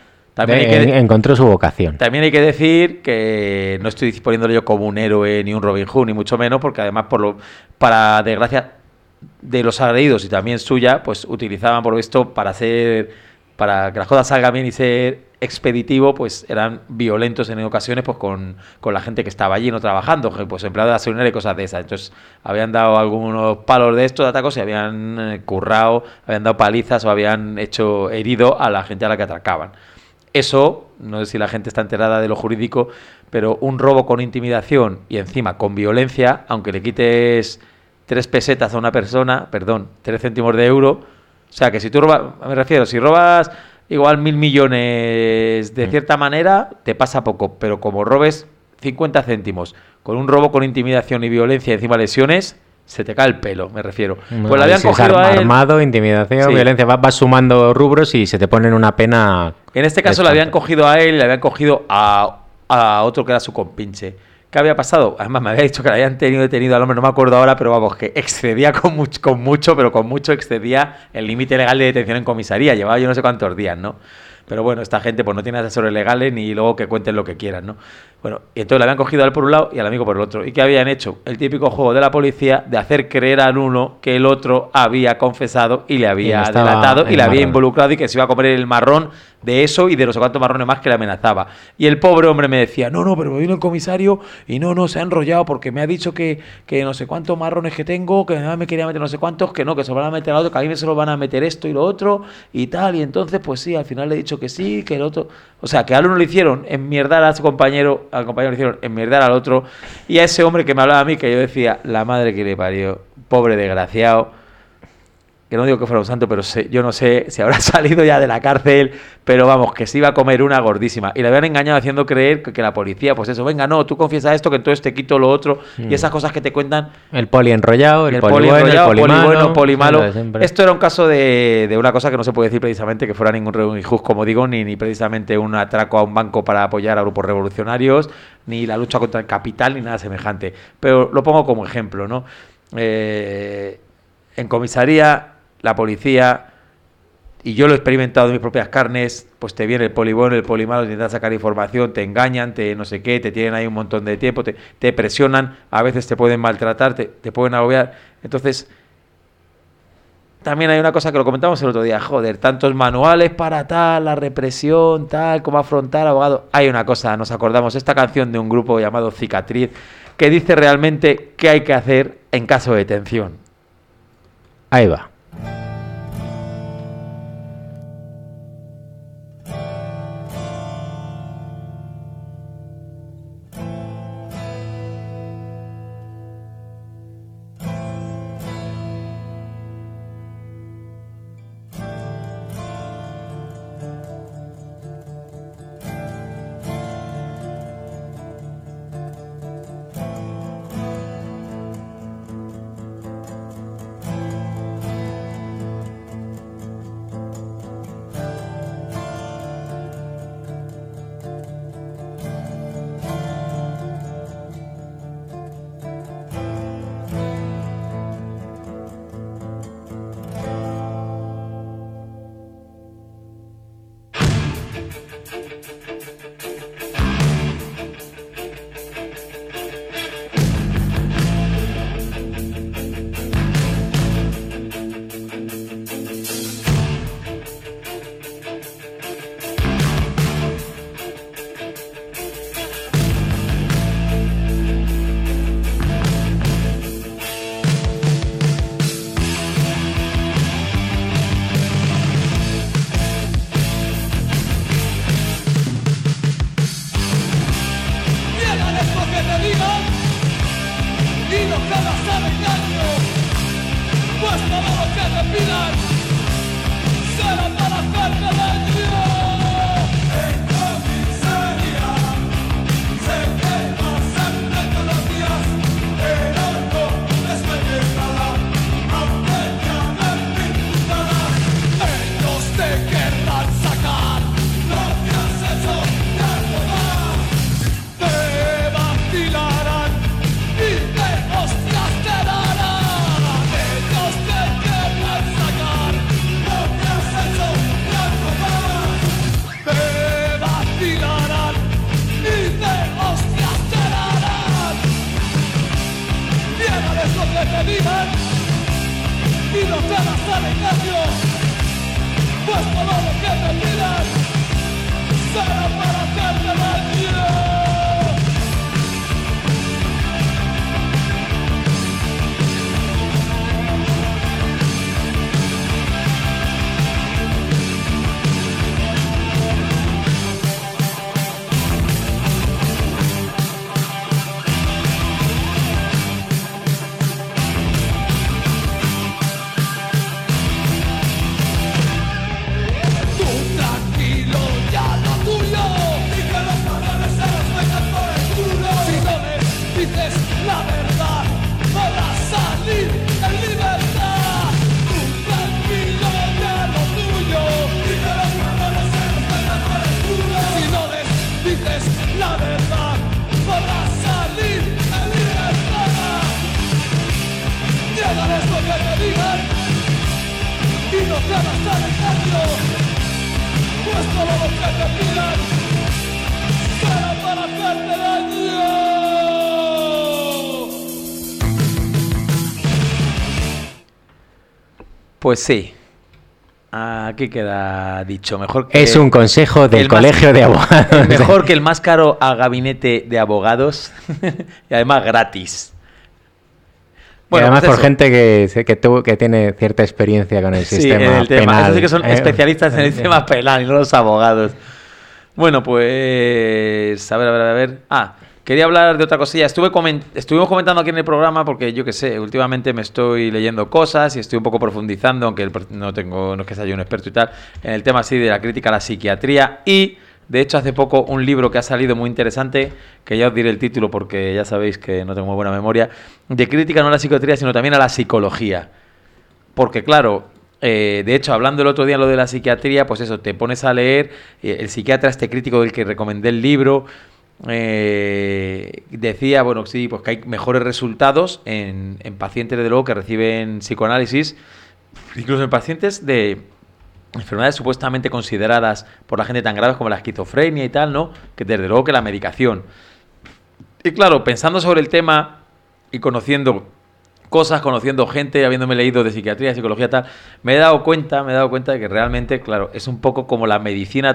Encontró su vocación. También hay que decir que no estoy poniéndole yo como un héroe ni un Robin Hood, ni mucho menos, porque además, para desgracia de los agredidos y también suya, pues utilizaban por esto para que las cosas salgan bien y ser expeditivo, pues eran violentos en ocasiones pues con la gente que estaba allí no trabajando, pues empleados de la seguridad y cosas de esas. Entonces habían dado algunos palos de estos de atacos y habían currado, habían dado palizas o habían hecho herido a la gente a la que atracaban. Eso, no sé si la gente está enterada de lo jurídico, pero un robo con intimidación y encima con violencia, aunque le quites 3 pesetas a una persona, 3 céntimos de euro, o sea que si tú robas, me refiero, si robas igual 1.000 millones de cierta manera, te pasa poco, pero como robes 50 céntimos con un robo con intimidación y violencia y encima lesiones, se te cae el pelo, me refiero. Pues le habían cogido a él. Armado, intimidación, sí, violencia, vas sumando rubros y se te ponen una pena. En este caso le habían cogido a él y le habían cogido a otro que era su compinche. ¿Qué había pasado? Además me había dicho que le habían detenido al hombre, no me acuerdo ahora, pero vamos, que excedía con mucho excedía el límite legal de detención en comisaría. Llevaba yo no sé cuántos días, ¿no? Pero bueno, esta gente pues no tiene asesores legales ni luego que cuenten lo que quieran, ¿no? Bueno, y entonces le habían cogido a él por un lado y al amigo por el otro. ¿Y qué habían hecho? El típico juego de la policía de hacer creer al uno que el otro había confesado y le había delatado y le había involucrado y que se iba a comer el marrón de eso y de no sé cuántos marrones más que le amenazaba. Y el pobre hombre me decía, no, pero vino el comisario y no, se ha enrollado porque me ha dicho que no sé cuántos marrones que tengo, que además me quería meter no sé cuántos, que no, que se lo van a meter al otro, que a mí me se lo van a meter esto y lo otro y tal. Y entonces, pues sí, al final le he dicho que sí, que el otro... O sea, que al uno le hicieron enmierdar a su compañero, al compañero le hicieron enmierdar al otro, y a ese hombre que me hablaba a mí, que yo decía, la madre que le parió, pobre desgraciado, que no digo que fuera un santo, pero yo no sé si habrá salido ya de la cárcel, pero vamos, que se iba a comer una gordísima. Y le habían engañado haciendo creer que la policía, pues eso, venga, no, tú confiesa esto, que entonces te quito lo otro, y esas cosas que te cuentan. El poli enrollado, el poli bueno, poli malo. Esto era un caso de una cosa que no se puede decir precisamente que fuera ningún Robin Hood, como digo, ni precisamente un atraco a un banco para apoyar a grupos revolucionarios, ni la lucha contra el capital, ni nada semejante. Pero lo pongo como ejemplo, ¿no? En comisaría, la policía, y yo lo he experimentado en mis propias carnes, pues te viene el poli bueno, el poli malo, te intentan sacar información, te engañan, te no sé qué, te tienen ahí un montón de tiempo, te presionan, a veces te pueden maltratar, te pueden agobiar. Entonces, también hay una cosa que lo comentamos el otro día, joder, tantos manuales para tal, la represión, tal, cómo afrontar abogado. Hay una cosa, nos acordamos, esta canción de un grupo llamado Cicatriz, que dice realmente qué hay que hacer en caso de detención. Ahí va. al engaño, pues todo lo que te pidan será para hacerte daño. Pues sí, aquí queda dicho. Mejor que es un consejo del colegio de abogados. Mejor que el más caro a gabinete de abogados y además gratis. Bueno, y además pues por gente que tiene cierta experiencia con el sistema en el penal. Tema. Eso sí que son especialistas en el sistema penal y no los abogados. Bueno, pues a ver. Quería hablar de otra cosilla. Estuvimos comentando aquí en el programa porque yo qué sé, últimamente me estoy leyendo cosas y estoy un poco profundizando, aunque no es que sea yo un experto y tal, en el tema así de la crítica a la psiquiatría. Y de hecho hace poco un libro que ha salido muy interesante, que ya os diré el título porque ya sabéis que no tengo muy buena memoria, de crítica no a la psiquiatría sino también a la psicología. Porque claro, de hecho hablando el otro día lo de la psiquiatría, pues eso, te pones a leer, el psiquiatra este crítico del que recomendé el libro, decía, bueno, sí, pues que hay mejores resultados en pacientes, desde luego, que reciben psicoanálisis, incluso en pacientes de enfermedades supuestamente consideradas por la gente tan graves como la esquizofrenia y tal, ¿no? Que desde luego que la medicación. Y claro, pensando sobre el tema y conociendo cosas, conociendo gente, habiéndome leído de psiquiatría, psicología y tal, me he dado cuenta de que realmente, claro, es un poco como la medicina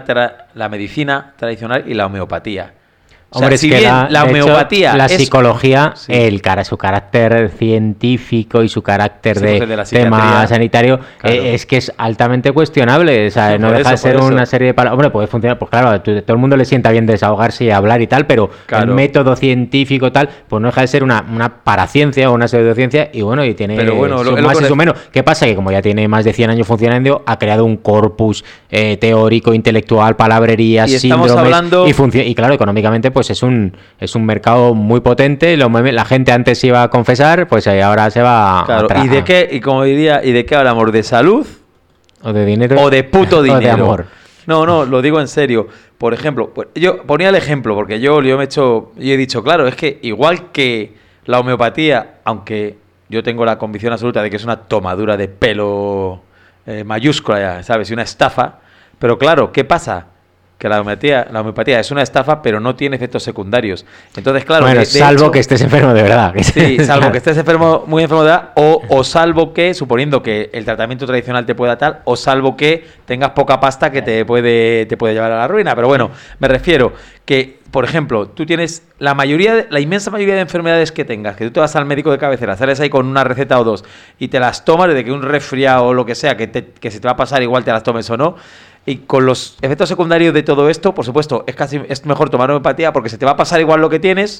tradicional y la homeopatía. Hombre, o sea, si bien la homeopatía hecho, la psicología, sí, su carácter científico y su carácter de tema sanitario, claro, es que es altamente cuestionable. O sea, no deja de ser una serie de palabras. Hombre, puede funcionar, pues claro, todo el mundo le sienta bien desahogarse y hablar y tal, pero claro, el método científico tal, pues no deja de ser una paraciencia o una pseudociencia y bueno, y tiene su más y su menos. ¿Qué pasa? Que como ya tiene más de 100 años funcionando, ha creado un corpus teórico, intelectual, palabrerías, síndromes y claro, económicamente pues es un mercado muy potente. La gente antes iba a confesar, pues ahora se va a ¿Y de qué? Y como diría, ¿y de qué hablamos? ¿De salud? ¿O de dinero? ¿O de puto dinero? ¿O de amor? No, lo digo en serio. Por ejemplo, pues yo ponía el ejemplo porque yo he dicho, claro, es que igual que la homeopatía, aunque yo tengo la convicción absoluta de que es una tomadura de pelo mayúscula, ¿sabes? Y una estafa, pero claro, ¿qué pasa? Que la homeopatía es una estafa, pero no tiene efectos secundarios. Entonces, claro... Bueno, salvo que estés enfermo de verdad. Sí, salvo que estés muy enfermo de verdad, o salvo que, suponiendo que el tratamiento tradicional te pueda tal, o salvo que tengas poca pasta que te puede llevar a la ruina. Pero bueno, me refiero que, por ejemplo, tú tienes la inmensa mayoría de enfermedades que tengas, que tú te vas al médico de cabecera, sales ahí con una receta o dos, y te las tomas desde que un resfriado o lo que sea, que se te va a pasar igual te las tomes o no. Y con los efectos secundarios de todo esto, por supuesto, es mejor tomar homeopatía porque se te va a pasar igual lo que tienes.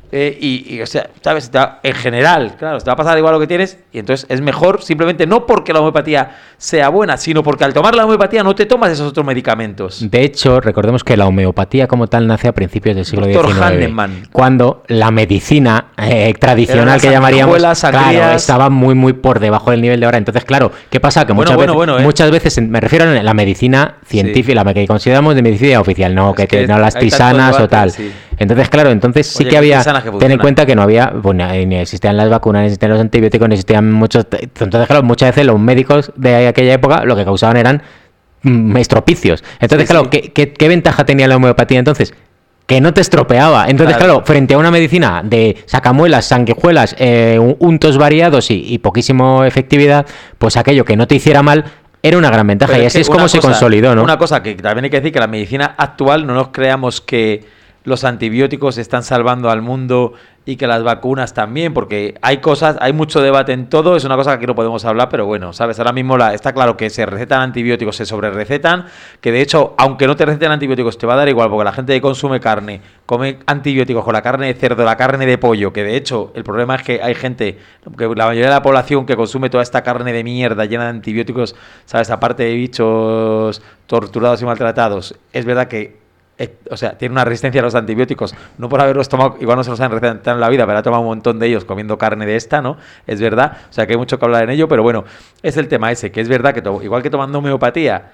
O sea, ¿sabes? En general, claro, se te va a pasar igual lo que tienes. Y entonces es mejor simplemente no porque la homeopatía sea buena, sino porque al tomar la homeopatía no te tomas esos otros medicamentos. De hecho, recordemos que la homeopatía como tal nace a principios del siglo XIX. Hahnemann. Cuando la medicina tradicional, que llamaríamos, claro, estaba muy, muy por debajo del nivel de ahora. Entonces, claro, ¿qué pasa? Que muchas veces, me refiero a la medicina científica, la que consideramos de medicina oficial, no no las tisanas o tal. Sí. Entonces, claro, sí que había... Ten en cuenta que no había, ni existían las vacunas, ni existían los antibióticos, ni existían muchos... Entonces, claro, muchas veces los médicos de aquella época lo que causaban eran estropicios. Entonces, claro, ¿qué ventaja tenía la homeopatía entonces? que no te estropeaba. Entonces, Claro. claro, frente a una medicina de sacamuelas, sanguijuelas, untos variados y poquísima efectividad, pues aquello que no te hiciera mal era una gran ventaja. Pero Y es así que es como una se cosa- consolidó, ¿no? Una cosa que también hay que decir, que la medicina actual, no nos creamos que los antibióticos están salvando al mundo y que las vacunas también, porque hay cosas, hay mucho debate en todo, es una cosa que aquí no podemos hablar, pero bueno, ¿sabes? Ahora mismo está claro que se recetan antibióticos, se sobrerecetan, que de hecho, aunque no te receten antibióticos, te va a dar igual, porque la gente que consume carne, come antibióticos con la carne de cerdo, la carne de pollo, que de hecho, el problema es que hay gente, que la mayoría de la población que consume toda esta carne de mierda llena de antibióticos, ¿sabes? Aparte de bichos torturados y maltratados, es verdad que o sea, tiene una resistencia a los antibióticos, no por haberlos tomado, igual no se los han recetado en la vida, pero ha tomado un montón de ellos comiendo carne de esta, ¿no? Es verdad, o sea que hay mucho que hablar en ello, pero bueno, es el tema ese, que es verdad que igual que tomando homeopatía,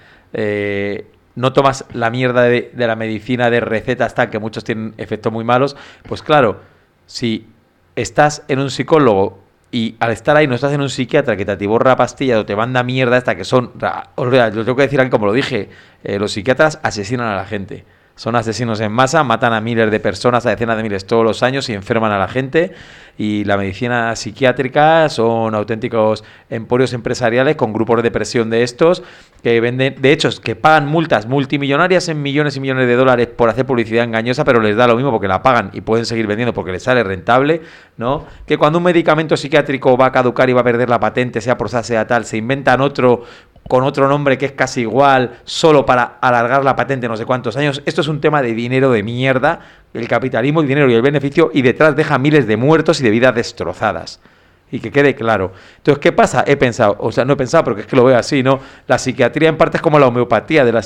no tomas la mierda de la medicina de recetas, que muchos tienen efectos muy malos, pues claro, si estás en un psicólogo y al estar ahí no estás en un psiquiatra que te atiborra pastillas o te manda mierda esta que son, os lo tengo que decir aquí como lo dije, los psiquiatras asesinan a la gente. Son asesinos en masa, matan a miles de personas, a decenas de miles todos los años y enferman a la gente. Y la medicina psiquiátrica son auténticos emporios empresariales con grupos de presión de estos que venden, de hecho, que pagan multas multimillonarias en millones y millones de dólares por hacer publicidad engañosa, pero les da lo mismo porque la pagan y pueden seguir vendiendo porque les sale rentable, ¿no? Que cuando un medicamento psiquiátrico va a caducar y va a perder la patente, sea por sea tal, se inventan otro con otro nombre que es casi igual, solo para alargar la patente no sé cuántos años. Esto es un tema de dinero de mierda, el capitalismo, el dinero y el beneficio, y detrás deja miles de muertos y de vidas destrozadas. Y que quede claro. Entonces, ¿qué pasa? He pensado, o sea, no he pensado, porque es que lo veo así, ¿no? La psiquiatría en parte es como la homeopatía la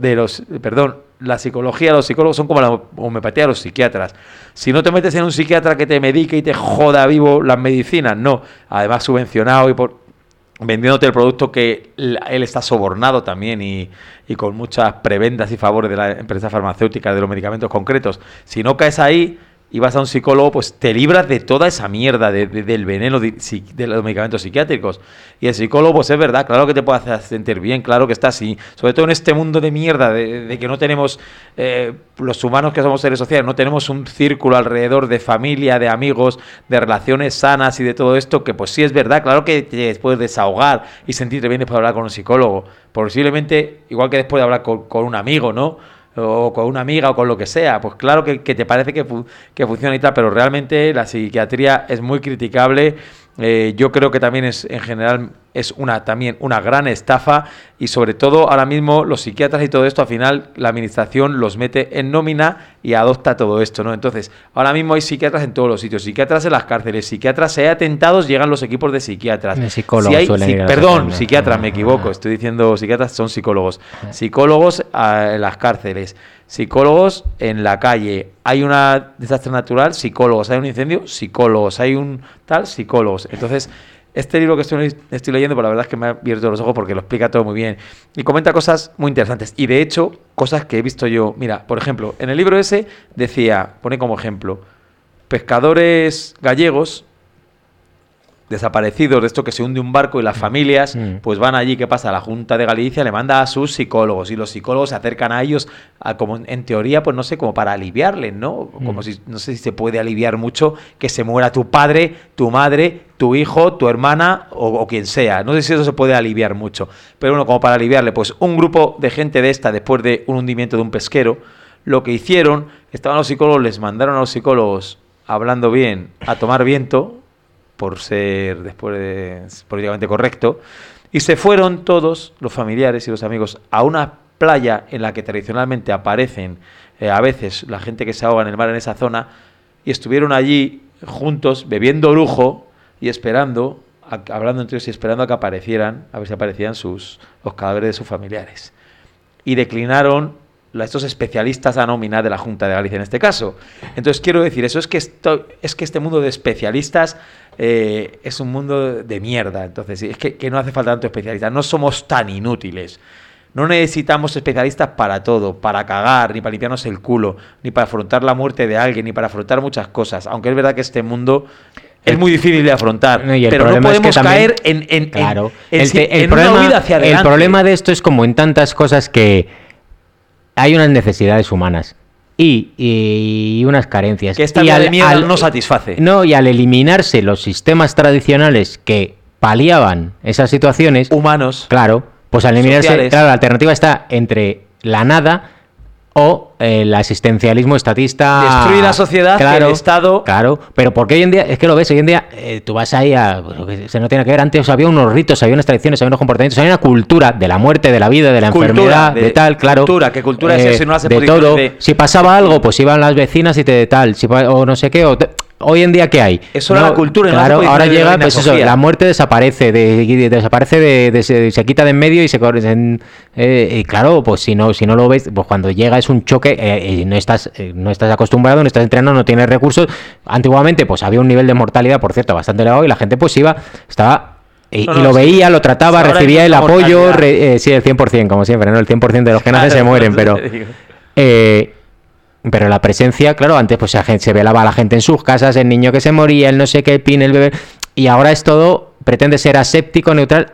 psicología de los psicólogos son como la homeopatía de los psiquiatras. Si no te metes en un psiquiatra que te medique y te joda vivo las medicinas, no. Además subvencionado y vendiéndote el producto que él está sobornado también y con muchas prebendas y favores de la empresa farmacéutica de los medicamentos concretos. Si no caes ahí y vas a un psicólogo, pues te libras de toda esa mierda del veneno de los medicamentos psiquiátricos. Y el psicólogo, pues es verdad, claro que te puede hacer sentir bien, claro que está así. Sobre todo en este mundo de mierda, de que no tenemos, los humanos que somos seres sociales, no tenemos un círculo alrededor de familia, de amigos, de relaciones sanas y de todo esto, que pues sí es verdad, claro que te puedes desahogar y sentirte bien después de hablar con un psicólogo. Posiblemente, igual que después de hablar con un amigo, ¿no? O con una amiga o con lo que sea, pues claro que te parece que funciona y tal, pero realmente la psiquiatría es muy criticable. Yo creo que también es, en general, es también una gran estafa, y sobre todo ahora mismo los psiquiatras y todo esto, al final la administración los mete en nómina y adopta todo esto, ¿no? Entonces, ahora mismo hay psiquiatras en todos los sitios, psiquiatras en las cárceles, psiquiatras, si hay atentados, llegan los equipos de psiquiatras. Psicólogos suelen ir a los perdón, atentados. psiquiatras, me equivoco, estoy diciendo psiquiatras, son psicólogos. Psicólogos en las cárceles, psicólogos en la calle, hay un desastre natural, psicólogos, hay un incendio, psicólogos, hay un tal, psicólogos. Entonces, este libro que estoy leyendo, pues la verdad es que me ha abierto los ojos porque lo explica todo muy bien y comenta cosas muy interesantes, y de hecho cosas que he visto yo. Mira, por ejemplo, en el libro ese pone como ejemplo pescadores gallegos desaparecidos, de esto que se hunde un barco y las familias pues van allí. ¿Qué pasa? La Junta de Galicia le manda a sus psicólogos y los psicólogos se acercan a ellos como en teoría, pues no sé, como para aliviarles, ¿no? Como si, no sé si se puede aliviar mucho que se muera tu padre, tu madre, tu hijo, tu hermana o quien sea. No sé si eso se puede aliviar mucho, pero bueno, como para aliviarle, pues un grupo de gente de esta, después de un hundimiento de un pesquero, lo que hicieron, estaban los psicólogos, les mandaron a los psicólogos, hablando bien, a tomar viento, por ser después políticamente correcto, y se fueron todos los familiares y los amigos a una playa en la que tradicionalmente aparecen a veces la gente que se ahoga en el mar en esa zona, y estuvieron allí juntos bebiendo orujo y esperando, hablando entre ellos y esperando a que aparecieran, a ver si aparecían los cadáveres de sus familiares, y declinaron estos especialistas a nómina de la Junta de Galicia en este caso. Entonces quiero decir, eso es que este mundo de especialistas es un mundo de mierda. Entonces es que no hace falta tanto especialistas, no somos tan inútiles. No necesitamos especialistas para todo, para cagar, ni para limpiarnos el culo, ni para afrontar la muerte de alguien, ni para afrontar muchas cosas, aunque es verdad que este mundo es muy difícil de afrontar, pero no podemos caer en una huida hacia adelante. El problema de esto es como en tantas cosas que hay unas necesidades humanas y unas carencias. Que esta Y vía de mierda no satisface. No, y al eliminarse los sistemas tradicionales que paliaban esas situaciones, Humanos. claro, pues al eliminarse, Sociales. claro, la alternativa está entre la nada o el asistencialismo estatista. Destruir la sociedad, que el Estado- Claro, pero porque hoy en día, es que lo ves, hoy en día tú vas ahí a. Bueno, que se no tiene que ver, antes había unos ritos, había unas tradiciones, había unos comportamientos, había una cultura de la muerte, de la vida, de la Cultura, enfermedad, de de tal, claro. cultura, que cultura es eso, y no la de separación todo. de- Si pasaba algo, pues iban las vecinas y te tal, o no sé qué, hoy en día, ¿qué hay? Eso era la cultura, y no se Claro, puede ahora diferenciar de llega, la pues eso, Sofía. la muerte desaparece, se quita de en medio y se corre. Y claro, pues si no lo ves, pues cuando llega es un choque, y no estás acostumbrado, no estás entrenando, no tienes recursos. Antiguamente, pues había un nivel de mortalidad, por cierto, bastante elevado, y la gente pues estaba. Y No, lo sí. veía, lo trataba, Ahora hay recibía el mucha apoyo, mortalidad. sí, el 100%, como siempre, ¿no? El 100% de los que nacen se Claro, mueren, por eso pero. te digo. Pero la presencia, claro, antes pues se velaba a la gente en sus casas, el niño que se moría, el no sé qué, el pin, el bebé, y ahora es todo, pretende ser aséptico, neutral,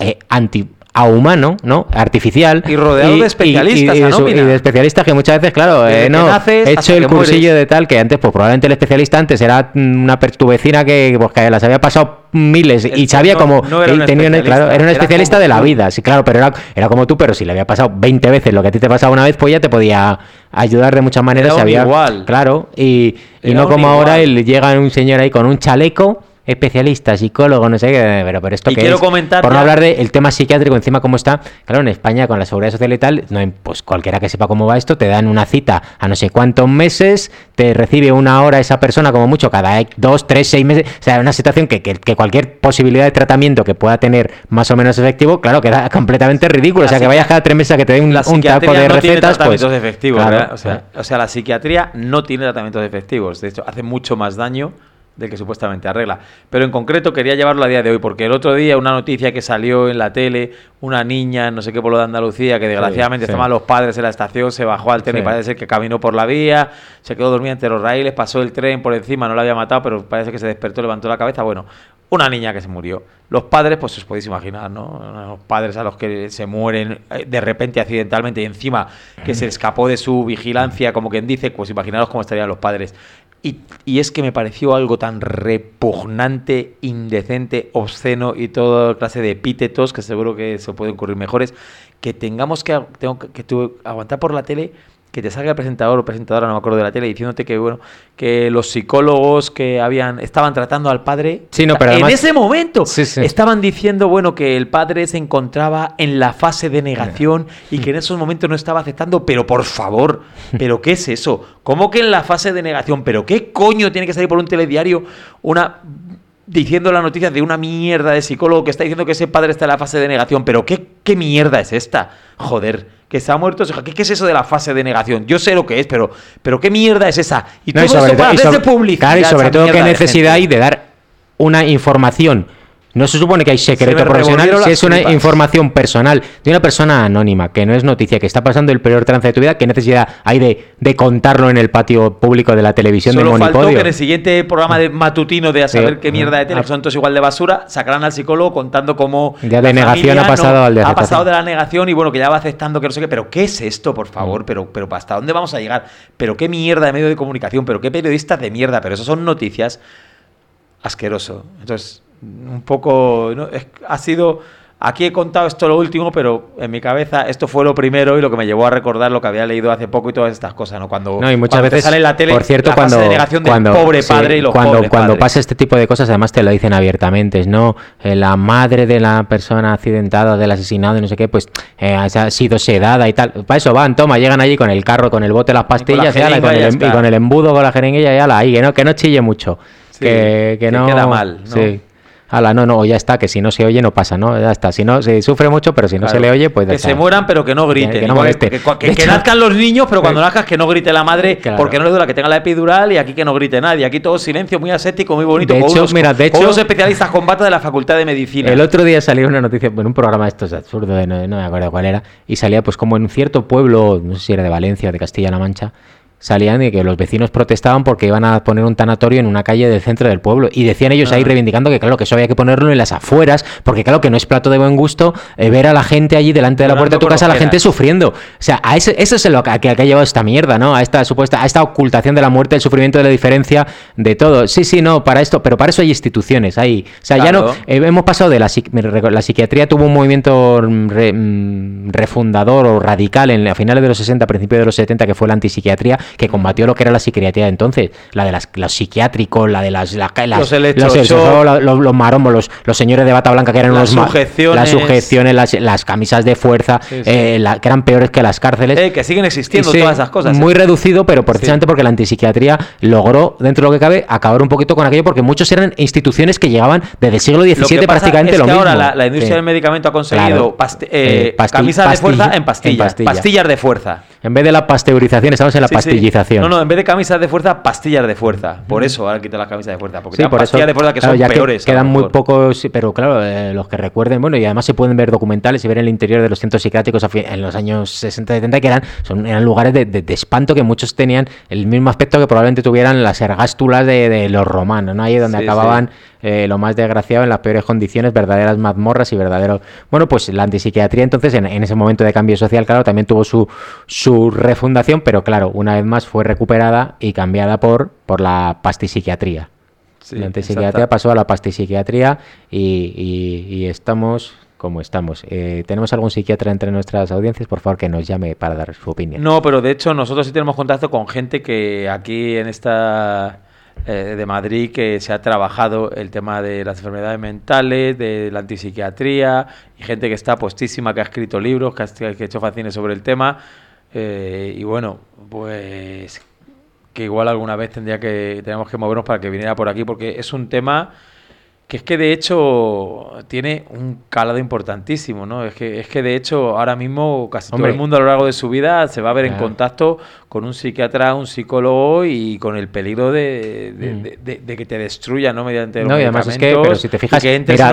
ahumano, ¿no? Artificial. Y rodeado de especialistas, y la de nómina. y de especialistas que muchas veces, claro, Desde que no, naces he hasta hecho el que mueres. cursillo de tal que antes, pues probablemente el especialista antes era tu vecina que las había pasado miles Es y que sabía no- como no era un claro, era un especialista, especialista era de la como tú. vida, sí, claro, pero era como tú, pero si le había pasado 20 veces lo que a ti te pasaba una vez, pues ya te podía ayudar de muchas maneras. Era un había, igual. claro, y Era no un como igual. ahora llega un señor ahí con un chaleco, especialista, psicólogo, no sé qué, pero esto Y que quiero es, comentar por no ya- hablar del tema psiquiátrico, encima cómo está, claro, en España con la seguridad social y tal, no, pues cualquiera que sepa cómo va esto, te dan una cita a no sé cuántos meses, te recibe una hora esa persona como mucho cada 2, 3, 6 meses, o sea, una situación que cualquier posibilidad de tratamiento que pueda tener más o menos efectivo, claro, queda completamente ridículo, La o sea, que vayas cada 3 meses a que te den un La taco psiquiatría de no tiene recetas, pues... tratamientos efectivos, claro, ¿verdad? O sea, la psiquiatría no tiene tratamientos efectivos. De hecho, hace mucho más daño del que supuestamente arregla. Pero en concreto quería llevarlo a día de hoy, porque el otro día una noticia que salió en la tele, una niña en no sé qué pueblo de Andalucía, que desgraciadamente sí. estaban los padres en la estación, se bajó al tren y Sí. parece ser que caminó por la vía, se quedó dormida entre los raíles, pasó el tren por encima, no la había matado, pero parece que se despertó, levantó la cabeza. Bueno, una niña que se murió. Los padres, pues os podéis imaginar, ¿no? Los padres a los que se mueren de repente accidentalmente y encima que se escapó de su vigilancia, como quien dice, pues imaginaros cómo estarían los padres. Y es que me pareció algo tan repugnante, indecente, obsceno y toda clase de epítetos, que seguro que se pueden ocurrir mejores, que aguantar por la tele, que te salga el presentador o presentadora, no me acuerdo de la tele, diciéndote que bueno, que los psicólogos que estaban tratando al padre, Sí, no, pero en además- ese momento Sí, sí. estaban diciendo, bueno, que el padre se encontraba en la fase de negación y que en esos momentos no estaba aceptando, pero por favor, ¿pero qué es eso? ¿Cómo que en la fase de negación? ¿Pero qué coño tiene que salir por un telediario diciendo las noticias de una mierda de psicólogo que está diciendo que ese padre está en la fase de negación? ¿Pero qué mierda es esta? Joder, que se ha muerto su hija. ¿Qué es eso de la fase de negación? Yo sé lo que es, pero ¿qué mierda es esa? Y No, todo eso para hacerse publicidad. claro, y sobre esa todo qué mierda de necesidad gente. hay de dar una información. No se supone que hay secreto Se me profesional, revolvieron si las es una tripas. información personal de una persona anónima, que no es noticia, que está pasando el peor trance de tu vida, ¿qué necesidad hay de contarlo en el patio público de la televisión Solo de faltó Monipodio? que en el siguiente programa de matutino de a saber Sí. qué mierda de tele, que son todos igual de basura, sacarán al psicólogo contando cómo Ya de la negación familia ha pasado al de ha aceptación. pasado de la negación y bueno, que ya va aceptando que no sé qué, pero ¿qué es esto, por favor? Pero ¿hasta dónde vamos a llegar? ¿Pero qué mierda de medio de comunicación? ¿Pero qué periodistas de mierda? Pero eso son noticias. Asqueroso. Entonces, un poco... ¿no? Ha sido... Aquí he contado esto lo último, pero en mi cabeza esto fue lo primero y lo que me llevó a recordar lo que había leído hace poco y todas estas cosas, ¿no? Cuando, No, y muchas cuando te veces, sale en la tele por cierto, la fase cuando de negación del pobre sí, padre y los pobres cuando padres. pasa este tipo de cosas, además te lo dicen abiertamente, ¿no? La madre de la persona accidentada, del asesinado y no sé qué, pues ha sido sedada y tal. Para eso van, toma, llegan allí con el carro, con el bote de las pastillas y, ala, jeringa y ya está. y con el embudo, con la jeringuilla y ala, ahí, que no chille mucho. Sí, que que no queda mal, ¿no? Sí. Ala, no, ya está, que si no se oye no pasa, ¿no? Ya está, si no se sufre mucho, pero si no Claro. se le oye, pues ya que está. se mueran pero que no griten. Que no Igual moleste. que De hecho- nazcan los niños, pero cuando nazcas que no grite la madre, Claro. porque no le duela, que tenga la epidural y aquí que no grite nadie. Aquí todo silencio, muy aséptico, muy bonito. De con hecho, unos, mira, de con hecho- unos especialistas con bata de la Facultad de Medicina. El otro día salió una noticia, bueno, un programa de estos absurdo, no me acuerdo cuál era, y salía pues como en un cierto pueblo, no sé si era de Valencia o de Castilla-La Mancha, salían y que los vecinos protestaban porque iban a poner un tanatorio en una calle del centro del pueblo. Y decían ellos ahí reivindicando que claro, que eso había que ponerlo en las afueras, porque claro, que no es plato de buen gusto ver a la gente allí delante de la puerta de tu casa, la gente sufriendo. O sea, eso es lo que ha llevado esta mierda, ¿no? A esta ocultación de la muerte, del sufrimiento, de la diferencia, de todo. Sí, no, para esto, pero para eso hay instituciones. O sea, ya no... hemos pasado de la psiquiatría tuvo un movimiento refundador o radical a finales de los 60, principios de los 70, que fue la antipsiquiatría, que combatió lo que era la psiquiatría de entonces, la de los psiquiátricos, la de los marombos, los señores de bata blanca que eran las sujeciones, las camisas de fuerza, que eran peores que las cárceles. Que siguen existiendo todas esas cosas. Muy reducido, pero precisamente porque la antipsiquiatría logró, dentro de lo que cabe, acabar un poquito con aquello, porque muchos eran instituciones que llegaban desde el siglo XVII prácticamente lo mismo. Ahora la industria del medicamento ha conseguido camisas de fuerza en pastillas de fuerza. En vez de la pasteurización, estamos en la pastillización. No, en vez de camisas de fuerza, pastillas de fuerza. Por eso ahora quitan las camisas de fuerza. Porque pastillas de fuerza que son peores. Quedan muy pocos, pero claro, los que recuerden, bueno, y además se pueden ver documentales y ver el interior de los centros psiquiátricos en los años 60-70, que eran lugares de espanto, que muchos tenían el mismo aspecto que probablemente tuvieran las ergástulas de los romanos, ¿no? Ahí donde acababan lo más desgraciado, en las peores condiciones, verdaderas mazmorras y verdaderos... Bueno, pues la antipsiquiatría entonces en ese momento de cambio social, claro, también tuvo su refundación, pero claro, una vez más fue recuperada y cambiada por la pastipsiquiatría. La antipsiquiatría pasó a la pastipsiquiatría y estamos como estamos. ¿Tenemos algún psiquiatra entre nuestras audiencias? Por favor, que nos llame para dar su opinión. No, pero de hecho nosotros sí tenemos contacto con gente que aquí en esta... de Madrid, que se ha trabajado el tema de las enfermedades mentales, de la antipsiquiatría, y gente que está puestísima, que ha escrito libros, que ha hecho fanzines sobre el tema, y bueno, pues que igual alguna vez tenemos que movernos para que viniera por aquí, porque es un tema que es que de hecho tiene un calado importantísimo, ¿no? Es que de hecho ahora mismo casi todo el mundo a lo largo de su vida se va a ver en contacto con un psiquiatra, un psicólogo, y con el peligro de que te destruya, ¿no? Mediante los medicamentos. Y además es que, pero si te fijas,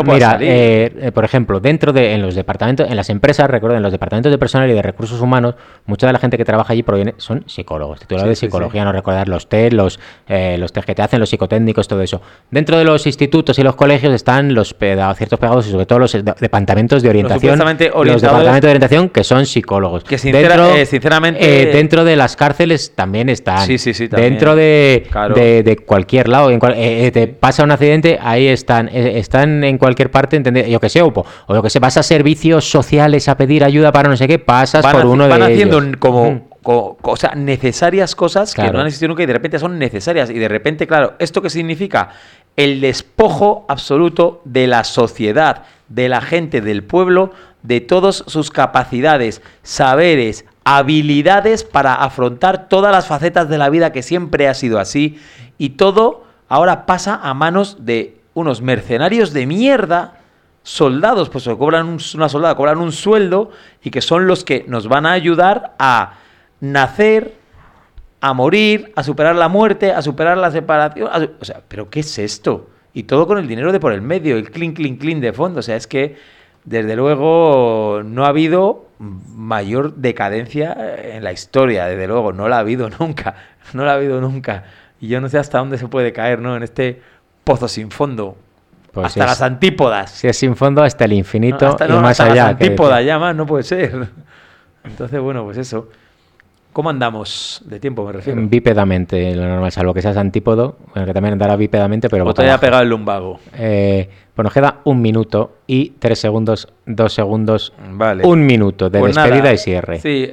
por ejemplo, en los departamentos, en las empresas, recuerden, en los departamentos de personal y de recursos humanos, mucha de la gente que trabaja allí son psicólogos, titulados de psicología, no recordar los test, los test que te hacen, los psicotécnicos, todo eso. Dentro de los institutos y los colegios están ciertos pegados y sobre todo los departamentos de orientación, que son psicólogos. Que sinceramente dentro de las cárceles también están. También. Dentro de cualquier lado, te pasa un accidente, ahí están en cualquier parte, yo que sé, o yo que sé, vas a servicios sociales a pedir ayuda para no sé qué, pasas por uno de ellos. Van haciendo como necesarias cosas que no han existido nunca y de repente son necesarias. Y de repente, claro, ¿esto qué significa? El despojo absoluto de la sociedad, de la gente, del pueblo, de todas sus capacidades, saberes, habilidades para afrontar todas las facetas de la vida, que siempre ha sido así, y todo ahora pasa a manos de unos mercenarios de mierda, soldados, pues cobran un sueldo, y que son los que nos van a ayudar a nacer, a morir, a superar la muerte, a superar la separación, o sea, ¿pero qué es esto? Y todo con el dinero de por el medio, el clean de fondo. O sea, es que, desde luego, no ha habido mayor decadencia en la historia, desde luego, no la ha habido nunca. Y yo no sé hasta dónde se puede caer, ¿no? En este pozo sin fondo. Pues hasta las antípodas. Si es sin fondo, hasta el infinito y más allá. Las antípodas, ya más, no puede ser. Entonces, bueno, pues eso. ¿Cómo andamos de tiempo, me refiero? Bípedamente, lo normal, salvo que seas antípodo, bueno, que también andará bípedamente, pero... O te haya pegado el lumbago. Bueno, queda 1 minuto y 3 segundos, 2 segundos, vale. 1 minuto de pues despedida nada, y cierre. Sí,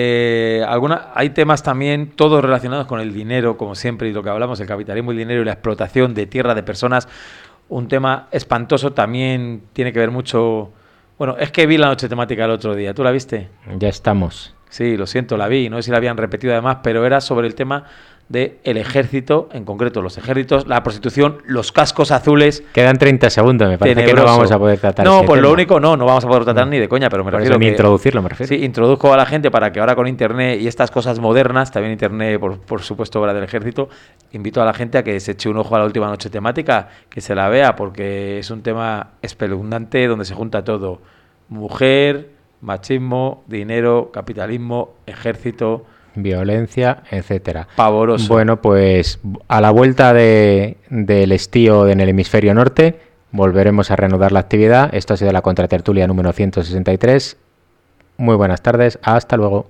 hay temas también, todos relacionados con el dinero, como siempre, y lo que hablamos, el capitalismo, el dinero y la explotación de tierra, de personas. Un tema espantoso también tiene que ver mucho... Bueno, es que vi la noche temática el otro día, ¿tú la viste? Ya estamos. Sí, lo siento, la vi, no sé si la habían repetido además, pero era sobre el tema del ejército, en concreto los ejércitos, la prostitución, los cascos azules. Quedan 30 segundos, me parece tenebroso. Que no vamos a poder tratar. No, pues lo único no vamos a poder tratar ni de coña, pero me por refiero eso ni introducirlo, me refiero. Sí, introduzco a la gente para que ahora con internet y estas cosas modernas, también internet, por supuesto, obra del ejército, invito a la gente a que se eche un ojo a la última noche temática, que se la vea, porque es un tema espeluznante donde se junta todo: mujer, machismo, dinero, capitalismo, ejército, violencia, etcétera. Pavoroso. Bueno, pues a la vuelta del estío en el hemisferio norte volveremos a reanudar la actividad. Esto ha sido la Contratertulia número 163. Muy buenas tardes, hasta luego.